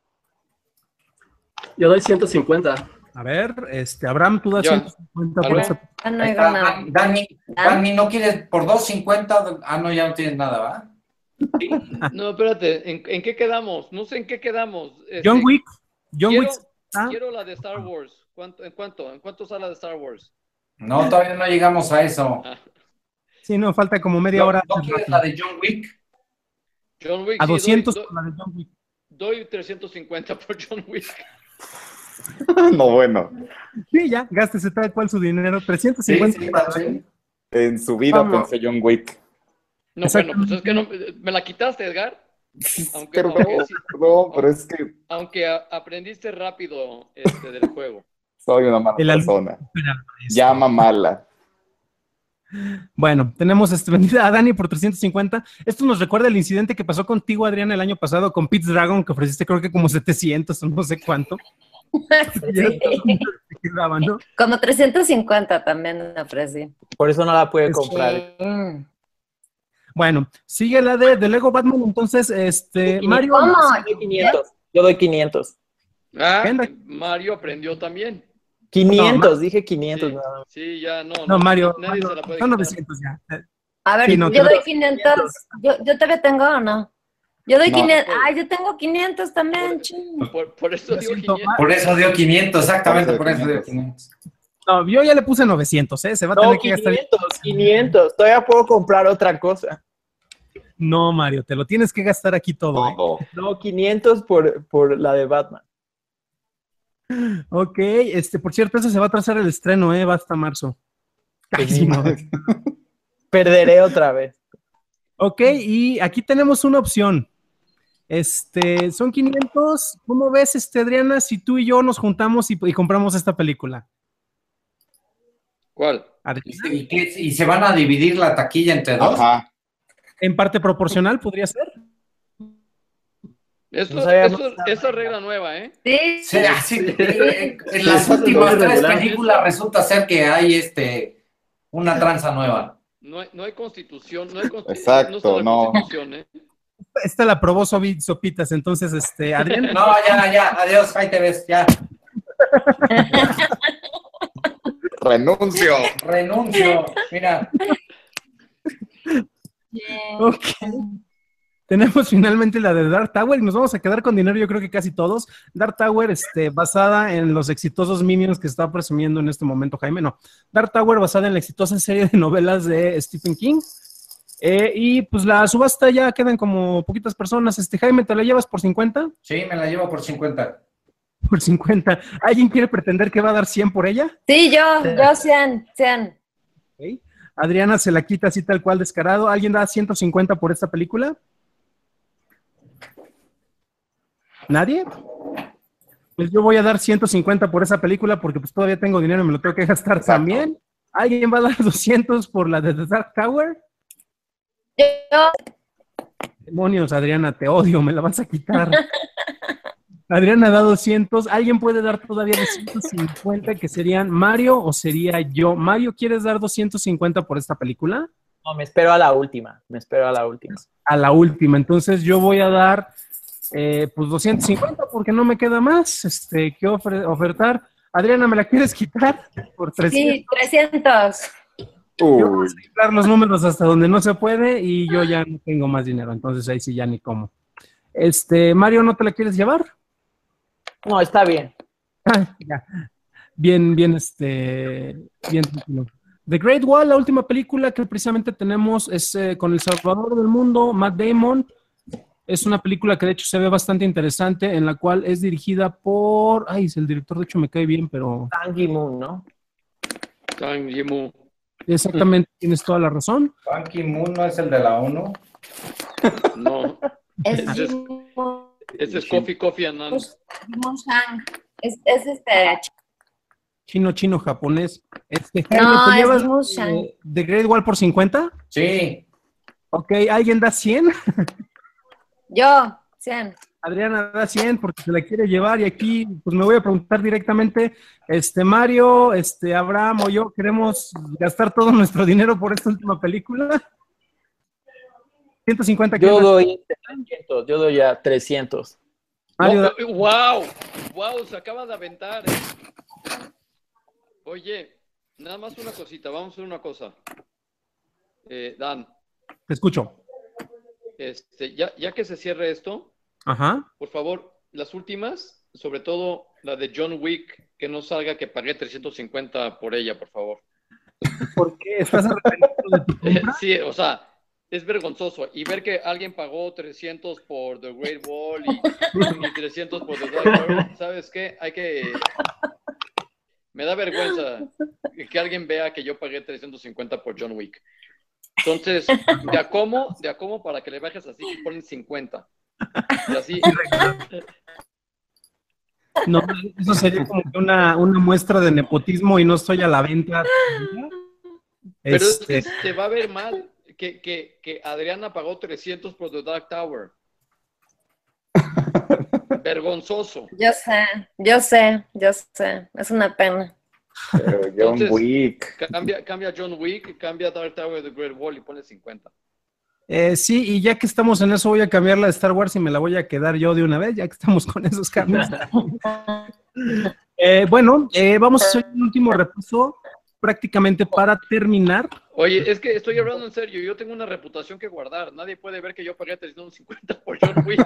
Yo doy 150. a ver, Abraham, tú das Yo. 150 por Yo. esta. Ya no Ahí oigo está, nada. Dani, ¿no quieres por 250? Ah, no, ya no tienes nada, ¿va? No, espérate, ¿en qué quedamos? No sé en qué quedamos. John Wick. John quiero, Wick. quiero la de Star Wars. ¿En cuánto sale la de Star Wars? No, todavía no llegamos a eso. Sí, no, falta como media hora. ¿No quieres la de John Wick? John Wick. A sí, 200 por la de John Wick. doy 350 por John Wick. No, bueno. Sí, ya, gástese tal cual su dinero. 350. Sí. En su vida ¿Cómo? pensé John Wick. No, bueno, pues es que no, me la quitaste, Edgar. Aunque, Perdón, aunque sí- perdón, pero es que aunque aprendiste rápido del juego. soy una mala El persona. Llama mala. Bueno, tenemos vendida a Dani por 350. Esto nos recuerda el incidente que pasó contigo, Adrián, el año pasado con Pete's Dragon, que ofreciste creo que como 700 o no sé cuánto. Sí. Que daban, ¿no? Como 350 también ofrecí. Por eso no la puede comprar. Sí. Bueno, sigue la de Lego Batman, entonces, Mario. ¿Cómo? Yo doy 500. Yo doy 500. Ah, Venga. Mario aprendió también. 500, No, dije 500 Sí, nada más. sí, ya No, Mario, nadie se la puede son quitar. 900 ya. A ver, Sí, no, yo te- doy 500. ¿Yo todavía tengo o no? Yo doy No. 500. Ay, yo tengo 500 también. ching. Por eso digo 900. 500. Por eso dio 500, exactamente, por eso dio 500. No, yo ya le puse 900, Se va a No, tener que gastar. 500. Todavía puedo comprar otra cosa. No, Mario, te lo tienes que gastar aquí todo, Todo. No, 500 por la de Batman. Ok, por cierto, ese se va a atrasar el estreno, va hasta marzo. Ay, Pues sí, ni no. modo. Perderé otra vez. Ok, y aquí tenemos una opción. Son 500. ¿Cómo ves, Adriana, si tú y yo nos juntamos y compramos esta película? ¿Cuál? Adriana, ¿Y se van a dividir la taquilla entre dos? Ajá. en parte proporcional podría ser. Esto, No sabíamos esa regla nueva, ¿eh? Sí. Sí, así, en las últimas tres películas resulta ser que hay una tranza nueva. No hay constitución, no hay constitución. Exacto, está la no. constitución, ¿eh? Esta la probó Sopitas, entonces, Adrián. No, ya, adiós, ahí te ves, ya. Renuncio. Renuncio, mira. Ok. Tenemos finalmente la de Dark Tower y nos vamos a quedar con dinero, yo creo que casi todos. Dark Tower, basada en los exitosos Minions que está presumiendo en este momento Jaime. No, Dark Tower basada en la exitosa serie de novelas de Stephen King. Y pues la subasta ya quedan como poquitas personas. Jaime, ¿te la llevas por 50? Sí, me la llevo por 50. Por 50. ¿Alguien quiere pretender que va a dar 100 por ella? Sí, yo 100. Ok. Adriana se la quita así tal cual descarado. ¿Alguien da 150 por esta película? ¿Nadie? Pues yo voy a dar 150 por esa película porque pues todavía tengo dinero y me lo tengo que gastar también. ¿Alguien va a dar 200 por la de The Dark Tower? Yo, Demonios, Adriana, te odio, me la vas a quitar. Adriana da 200. ¿Alguien puede dar todavía 250 que serían Mario o sería yo? Mario, ¿quieres dar 250 por esta película? No, me espero a la última. A la última. Entonces yo voy a dar pues 250 porque no me queda más que ofertar. Adriana, ¿me la quieres quitar? Por 300. sí, 300. Yo voy a cifrar los números hasta donde no se puede y yo ya no tengo más dinero. Entonces ahí sí ya ni cómo. Mario, ¿no te la quieres llevar? No, está bien. Ya. Bien, bien, bien tranquilo. The Great Wall, la última película que precisamente tenemos es con el Salvador del Mundo, Matt Damon. Es una película que de hecho se ve bastante interesante, en la cual es dirigida por... Ay, el director de hecho me cae bien, pero... Zhang Yimou, ¿no? Zhang Yimou. Exactamente, tienes toda la razón. Ban Ki-moon no es el de la ONU. No, Es ese es Coffee Annan. Jimon Shang. Es Chino, japonés. No, Jaime, ¿te es llevas Jimon Shang. The Great Wall por 50? Sí. Ok, ¿alguien da 100? Yo, 100. Adriana da 100 porque se la quiere llevar y aquí pues me voy a preguntar directamente, Mario, Abraham o yo queremos gastar todo nuestro dinero por esta última película. 150. Yo doy 300, yo doy ya 300. Mario, Wow, se acaba de aventar. Oye, nada más una cosita, vamos a hacer una cosa. Dan, te escucho. ya que se cierre esto, Ajá. por favor, las últimas, sobre todo la de John Wick, que no salga que pagué 350 por ella, por favor. ¿Por qué? ¿Estás arrepentido de tu compra? Sí, o sea, es vergonzoso. Y ver que alguien pagó 300 por The Great Wall y 300 por The Dark Tower, ¿sabes qué? Me da vergüenza que alguien vea que yo pagué 350 por John Wick. Entonces, de a cómo para que le bajes así, ponen 50. Y así. No, eso sería como que una muestra de nepotismo y no estoy a la venta. Pero es que se va a ver mal que Adriana pagó 300 por The Dark Tower. Vergonzoso. Yo sé. Es una pena. John Wick. Cambia John Wick, cambia Dark Tower The Great Wall y pone 50. Sí, y ya que estamos en eso, voy a cambiar la de Star Wars y me la voy a quedar yo de una vez, ya que estamos con esos cambios. Vamos a hacer un último repaso prácticamente para terminar. Oye, es que estoy hablando en serio, yo tengo una reputación que guardar. Nadie puede ver que yo pagué 350 por John Wick.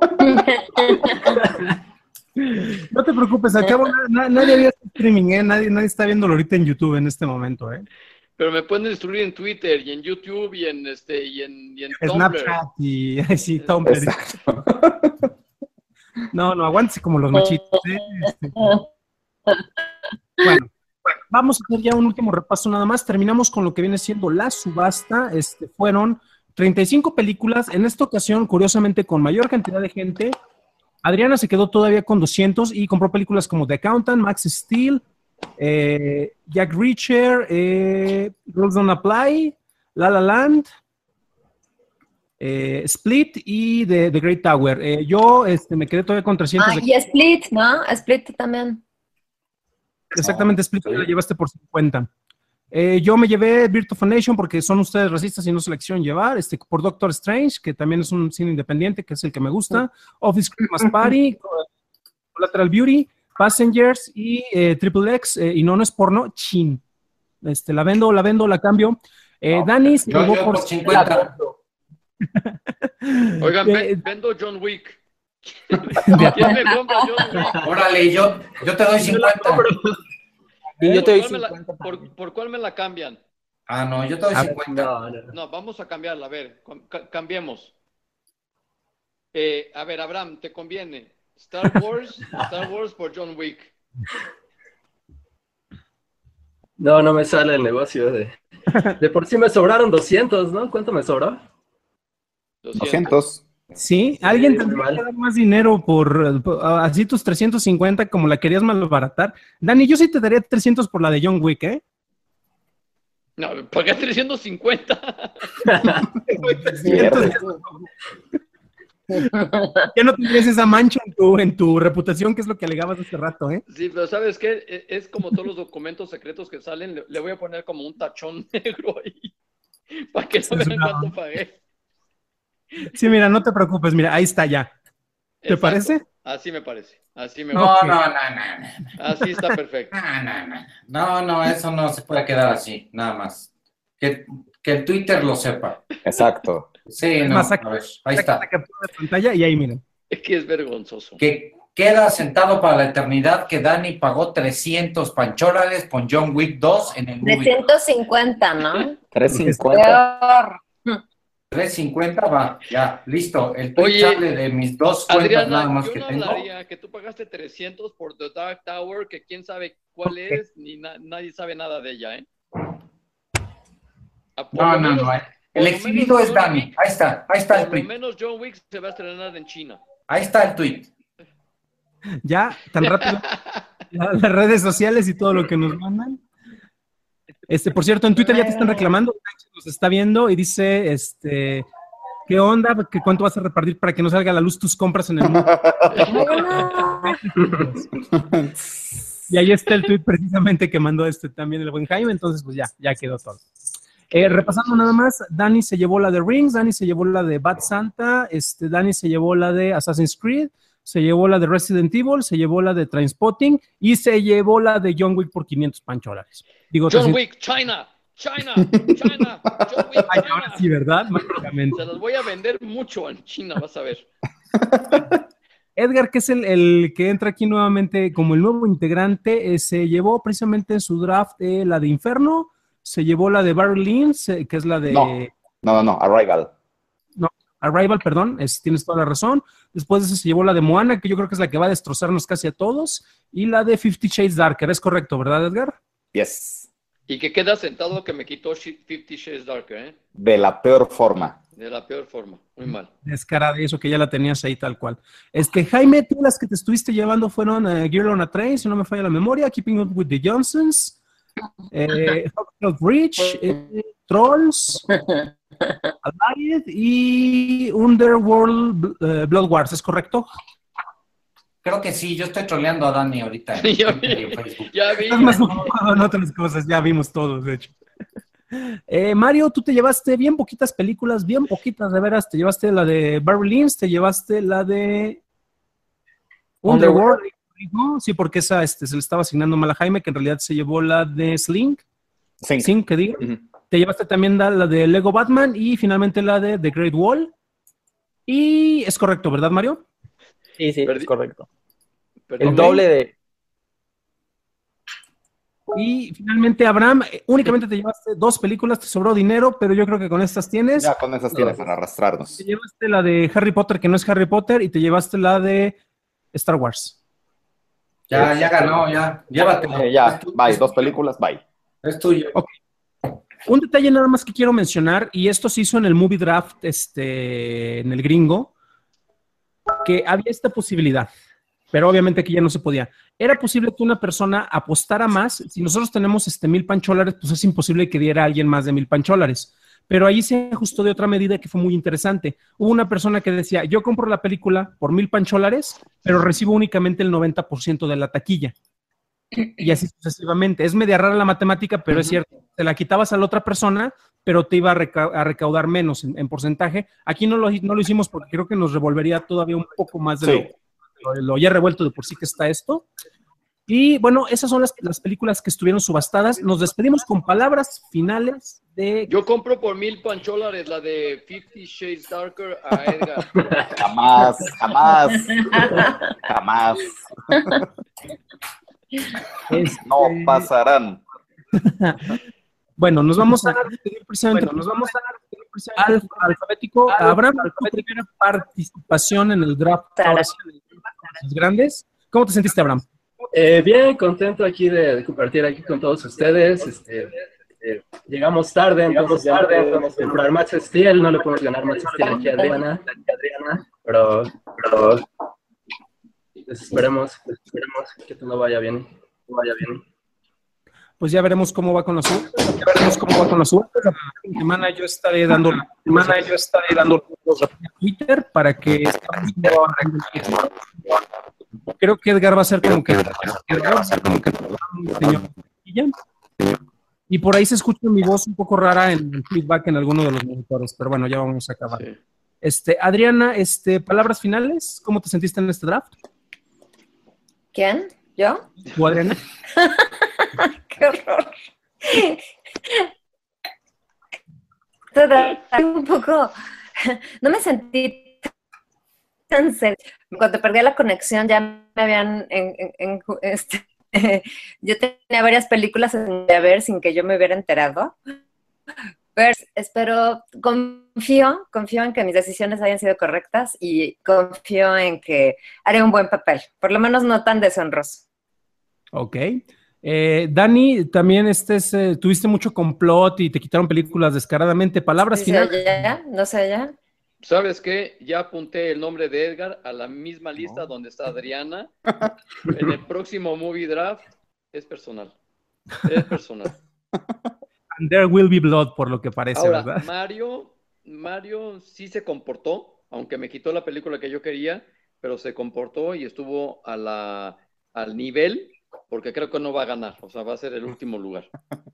No te preocupes, acabo, nadie había streaming, nadie está viéndolo ahorita en YouTube en este momento, Pero me pueden destruir en Twitter y en YouTube y en Tumblr. Snapchat y sí, Tumblr. No, aguántese como los machitos. Bueno, vamos a hacer ya un último repaso nada más. Terminamos con lo que viene siendo la subasta. Fueron 35 películas. En esta ocasión, curiosamente, con mayor cantidad de gente. Adriana se quedó todavía con 200 y compró películas como The Accountant, Max Steel, Jack Reacher, Rules Don't Apply, La La Land, Split y The Great Tower. Yo me quedé todavía con 300. Y Split, ¿no? Split también. Exactamente, Split la llevaste por 50. Yo me llevé Birth of a Nation porque son ustedes racistas y no se la quisieron llevar, por Doctor Strange, que también es un cine independiente, que es el que me gusta, Office Christmas Party, Collateral Beauty, Passengers y Triple X, y no es porno, chin. La vendo, la cambio. Dani se Yo llevó por 50. Oigan, vendo John Wick. ¿Quién me compra John Wick? Órale, yo te doy 50. Y yo te doy 50. ¿Por cuál me la cambian? Ah, no, yo te doy 50. No, vamos a cambiarla, a ver, cambiemos. A ver, Abraham, ¿te conviene Star Wars por John Wick? No me sale el negocio de por sí me sobraron 200, ¿no? ¿Cuánto me sobró? 200. Sí, alguien muy tendría mal. que dar más dinero por así tus 350 como la querías malbaratar. Dani, yo sí te daría 300 por la de John Wick, ¿eh? No, pagué 350. 300. Ya no tendrías esa mancha en tu reputación, que es lo que alegabas hace rato, ¿eh? Sí, pero ¿sabes qué? Es como todos los documentos secretos que salen, le voy a poner como un tachón negro ahí, para que no vean cuánto pagué. Sí, mira, no te preocupes, mira, ahí está ya. ¿Te Exacto. parece? Así me parece. Así me No, Ok. no. Así está perfecto. No, eso no se puede quedar así, nada más. Que el Twitter lo sepa. Exacto. Sí, no, Más, a ver, ahí saca está. la captura de pantalla y ahí miren. Es que es vergonzoso. Que queda sentado para la eternidad que Dani pagó 300 panchórales con John Wick 2 en el movie. 350, ¿no? 350. Peor. 350 va, ya, listo. El tweet Oye, sale de mis dos cuentas nada Adriana, más yo que no tengo. hablaría que tú pagaste 300 por The Dark Tower, que quién sabe cuál es, ni nadie sabe nada de ella, ¿eh? No. El exhibido es Dani. Ahí está el Por lo tweet. menos John Wick se va a estrenar en China. Ahí está el tweet. Ya, tan rápido. Las redes sociales y todo lo que nos mandan. Por cierto, en Twitter ya te están reclamando, nos está viendo y dice, ¿qué onda? ¿Cuánto vas a repartir para que no salga a la luz tus compras en el mundo? Y ahí está el tweet precisamente que mandó también el buen Jaime, entonces pues ya quedó todo. Repasando nada más, Dani se llevó la de Rings, Dani se llevó la de Bad Santa, Dani se llevó la de Assassin's Creed, se llevó la de Resident Evil, se llevó la de Trainspotting y se llevó la de John Wick por $500. Digo, John 300. Wick, China, John Wick, Ay, ahora China. sí, ¿verdad? Mágicamente. Se las voy a vender mucho en China, vas a ver. Edgar, que es el que entra aquí nuevamente como el nuevo integrante, se llevó precisamente en su draft la de Inferno, se llevó la de Barry Lynn, que es la de... No, Arrival. No, Arrival, perdón, tienes toda la razón. Después de eso se llevó la de Moana, que yo creo que es la que va a destrozarnos casi a todos, y la de 50 Shades Darker, ¿es correcto, verdad, Edgar? Yes. Y que queda sentado que me quitó 50 Shades Darker, ¿eh? De la peor forma. De la peor forma, muy mal. Descarada de eso, que ya la tenías ahí tal cual. Jaime, tú las que te estuviste llevando fueron Girl on a Train, si no me falla la memoria, Keeping Up with the Johnsons, Hawkins Bridge, Trolls, Alive y Underworld Blood Wars, ¿es correcto? Creo que sí, yo estoy troleando a Dani ahorita en Ya Twitter y vi. en Facebook. Ya vi. Estás más ocupado en otras cosas, ya vimos todos, de hecho. Mario, tú te llevaste bien poquitas películas, bien poquitas, de veras. Te llevaste la de Barry Lynn, te llevaste la de Underworld. Sí, porque esa se le estaba asignando mal a Jaime, que en realidad se llevó la de Sling, que diga. Te llevaste también la de Lego Batman y finalmente la de The Great Wall. Y es correcto, ¿verdad, Mario? Sí, es correcto. Perdón. El doble de... Y finalmente, Abraham, únicamente te llevaste 2 películas, te sobró dinero, pero yo creo que con estas tienes. Ya con esas tienes para arrastrarnos. Te llevaste la de Harry Potter, que no es Harry Potter, y te llevaste la de Star Wars. Ya ganó, ya. Llévatelo. Ya, bye. 2 películas, bye. Es tuyo. Ok. Un detalle nada más que quiero mencionar, y esto se hizo en el Movie Draft, en el gringo, que había esta posibilidad, pero obviamente que ya no se podía. Era posible que una persona apostara más. Si nosotros tenemos $1,000, pues es imposible que diera a alguien más de $1,000. Pero ahí se ajustó de otra medida que fue muy interesante. Hubo una persona que decía, yo compro la película por $1,000, pero recibo únicamente el 90% de la taquilla. Y así sucesivamente. Es media rara la matemática, pero es cierto. Te la quitabas a la otra persona, pero te iba a recaudar menos en porcentaje. Aquí no lo hicimos porque creo que nos revolvería todavía un poco más de lo ya revuelto de por sí que está esto. Y bueno, esas son las películas que estuvieron subastadas. Nos despedimos con palabras finales de... Yo compro por $1,000 la de 50 Shades Darker a Edgar. Jamás. No pasarán. Bueno, nos vamos a despedir precisamente. Alfabético. Abraham, tu primera participación en el draft. Ahora sí, los grandes. ¿Cómo te sentiste, Abraham? Bien, contento aquí de compartir aquí con todos ustedes. llegamos tarde, entonces ya no podemos comprar Max Steel, no le podemos ganar Max Steel aquí a Adriana, pero esperemos que todo vaya bien. Pues ya veremos cómo va con los suertes. La semana yo estaré dando los a Twitter para que creo que Edgar va a ser como que señor. Y por ahí se escucha mi voz un poco rara en el feedback en alguno de los monitores, pero bueno, ya vamos a acabar. Sí. Adriana, palabras finales, ¿cómo te sentiste en este draft? ¿Quién? ¿Yo? ¿Tú, Adriana? ¡Qué horror! Un poco... No me sentí tan serio. Cuando perdí la conexión ya me habían... yo tenía varias películas a ver sin que yo me hubiera enterado. Pero espero, confío en que mis decisiones hayan sido correctas y confío en que haré un buen papel, por lo menos no tan deshonroso. Ok. Dani, también tuviste mucho complot y te quitaron películas descaradamente. Palabras finales. No sé ya. ¿Sabes qué? Ya apunté el nombre de Edgar a la misma lista donde está Adriana. En el próximo Movie Draft es personal. And there will be blood, por lo que parece, ahora, ¿verdad? Mario sí se comportó, aunque me quitó la película que yo quería, pero se comportó y estuvo al nivel, porque creo que no va a ganar, o sea, va a ser el último lugar.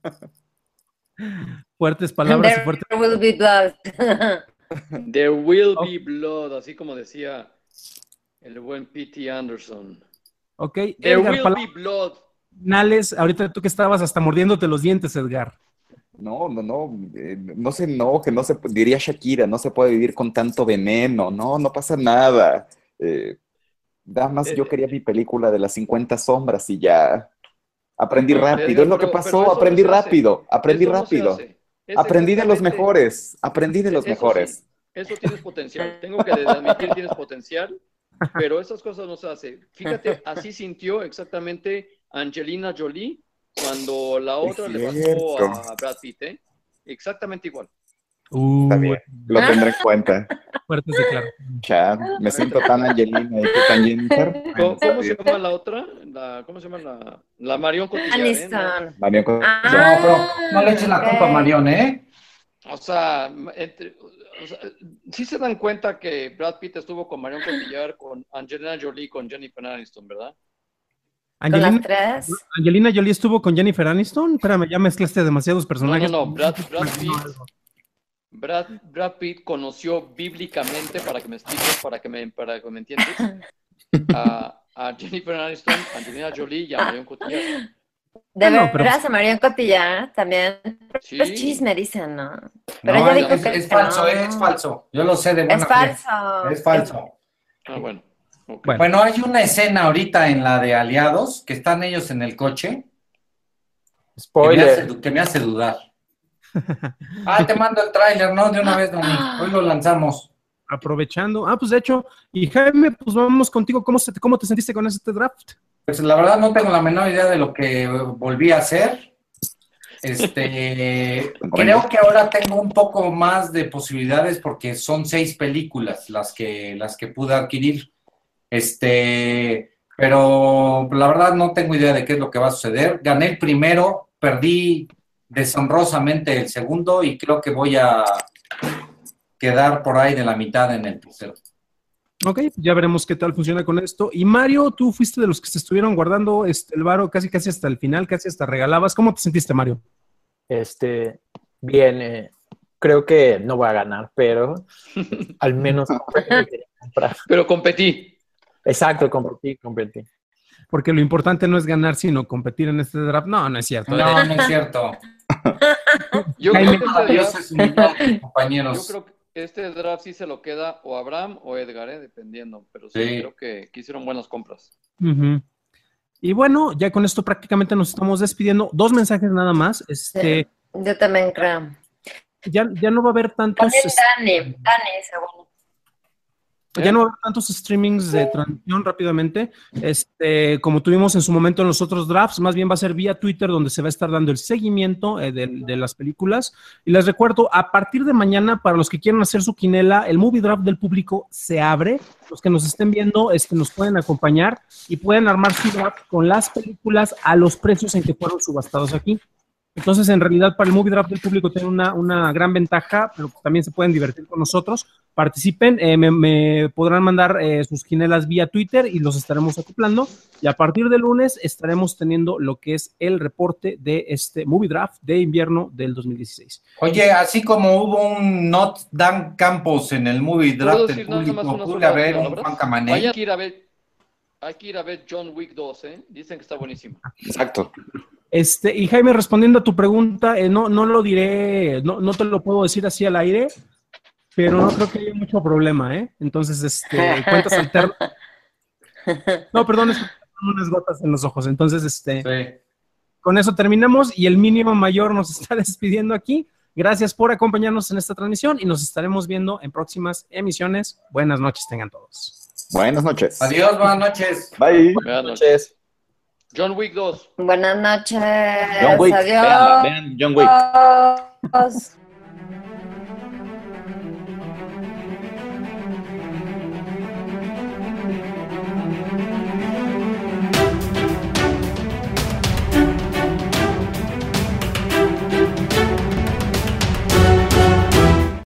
Fuertes palabras y fuertes... There will be blood. There will be blood, así como decía el buen P.T. Anderson. Ok, There Edgar, will be blood. Finales, ahorita tú que estabas hasta mordiéndote los dientes, Edgar. No se enoje, diría Shakira, no se puede vivir con tanto veneno, no pasa nada. Nada más yo quería mi película de las 50 sombras y ya aprendí rápido, es lo que pasó, aprendí rápido. Aprendí de los mejores, Eso tienes potencial, tengo que admitir tienes potencial, pero esas cosas no se hacen. Fíjate, así sintió exactamente Angelina Jolie cuando la otra le pasó a Brad Pitt, ¿eh? Exactamente igual. Está bien, lo tendré en cuenta. Fuertes declaraciones. Chad, me siento tan Angelina y tú tan Jennifer. ¿Cómo se llama la otra? ¿Cómo se llama la Marion Cotillard? Aniston. Marion Cotillard. No, pero no le echen la culpa a Marion, ¿eh? O sea, sí se dan cuenta que Brad Pitt estuvo con Marion Cotillard, con Angelina Jolie, con Jennifer Aniston, ¿verdad? ¿Con las tres? Angelina Jolie estuvo con Jennifer Aniston. Espérame, ya mezclaste demasiados personajes. No, Brad Pitt conoció bíblicamente, para que me expliques, para que me entiendas, a Jennifer Aniston, Angelina Jolie y a Marion Cotillard. De veras, a Marion Cotillard también. Sí. Es chisme, dicen, ¿no? Pero no, ella dijo que es falso, no. es falso. Yo lo sé de buena Es fe. falso. Es falso. Bueno. Okay. Bueno, hay una escena ahorita en la de Aliados, que están ellos en el coche. Spoiler. Que me hace dudar. Te mando el tráiler, ¿no? De una vez, Dani. Hoy lo lanzamos. Aprovechando. Pues de hecho, y Jaime, pues vamos contigo. ¿Cómo te sentiste con este draft? Pues la verdad no tengo la menor idea de lo que volví a hacer. Creo que ahora tengo un poco más de posibilidades porque son 6 películas las que pude adquirir. Pero la verdad no tengo idea de qué es lo que va a suceder. Gané el primero, perdí deshonrosamente el segundo y creo que voy a quedar por ahí de la mitad en el tercero. Ok, ya veremos qué tal funciona con esto. Y Mario, tú fuiste de los que se estuvieron guardando el varo casi hasta el final, casi hasta regalabas. ¿Cómo te sentiste, Mario? Bien, creo que no voy a ganar, pero al menos pero competí. Exacto, competí. Porque lo importante no es ganar, sino competir en este draft. No es cierto. No es cierto. Yo compañeros. Yo creo que este draft sí se lo queda o Abraham o Edgar, dependiendo. Pero sí, creo que hicieron buenas compras. Uh-huh. Y bueno, ya con esto prácticamente nos estamos despidiendo. 2 mensajes nada más. Sí, yo también creo. Ya no va a haber tantos... Dani, según. Ya no va a haber tantos streamings de transmisión rápidamente, como tuvimos en su momento en los otros drafts, más bien va a ser vía Twitter donde se va a estar dando el seguimiento de las películas. Y les recuerdo, a partir de mañana, para los que quieran hacer su quinela, el movie draft del público se abre. Los que nos estén viendo nos pueden acompañar y pueden armar su draft con las películas a los precios en que fueron subastados aquí. Entonces, en realidad, para el movie draft del público tiene una gran ventaja, pero también se pueden divertir con nosotros. Participen, me podrán mandar sus quinelas vía Twitter y los estaremos acoplando. Y a partir de lunes estaremos teniendo lo que es el reporte de este movie draft de invierno del 2016. Oye, así como hubo un Not Dan Campos en el movie draft del público, pude haber un Juan Camaney. Hay que ir a ver John Wick 2, ¿eh? Dicen que está buenísimo. Exacto. Y Jaime, respondiendo a tu pregunta, no lo diré, no te lo puedo decir así al aire, pero no creo que haya mucho problema, ¿eh? Entonces, cuentas alternas. No, perdón, es que tengo unas gotas en los ojos. Entonces, Sí. Con eso terminamos y el mínimo mayor nos está despidiendo aquí. Gracias por acompañarnos en esta transmisión y nos estaremos viendo en próximas emisiones. Buenas noches tengan todos. Buenas noches. Adiós, buenas noches. Bye. Buenas noches. John Wick 2. Buenas noches. John Wick. Adiós. Vean John Wick.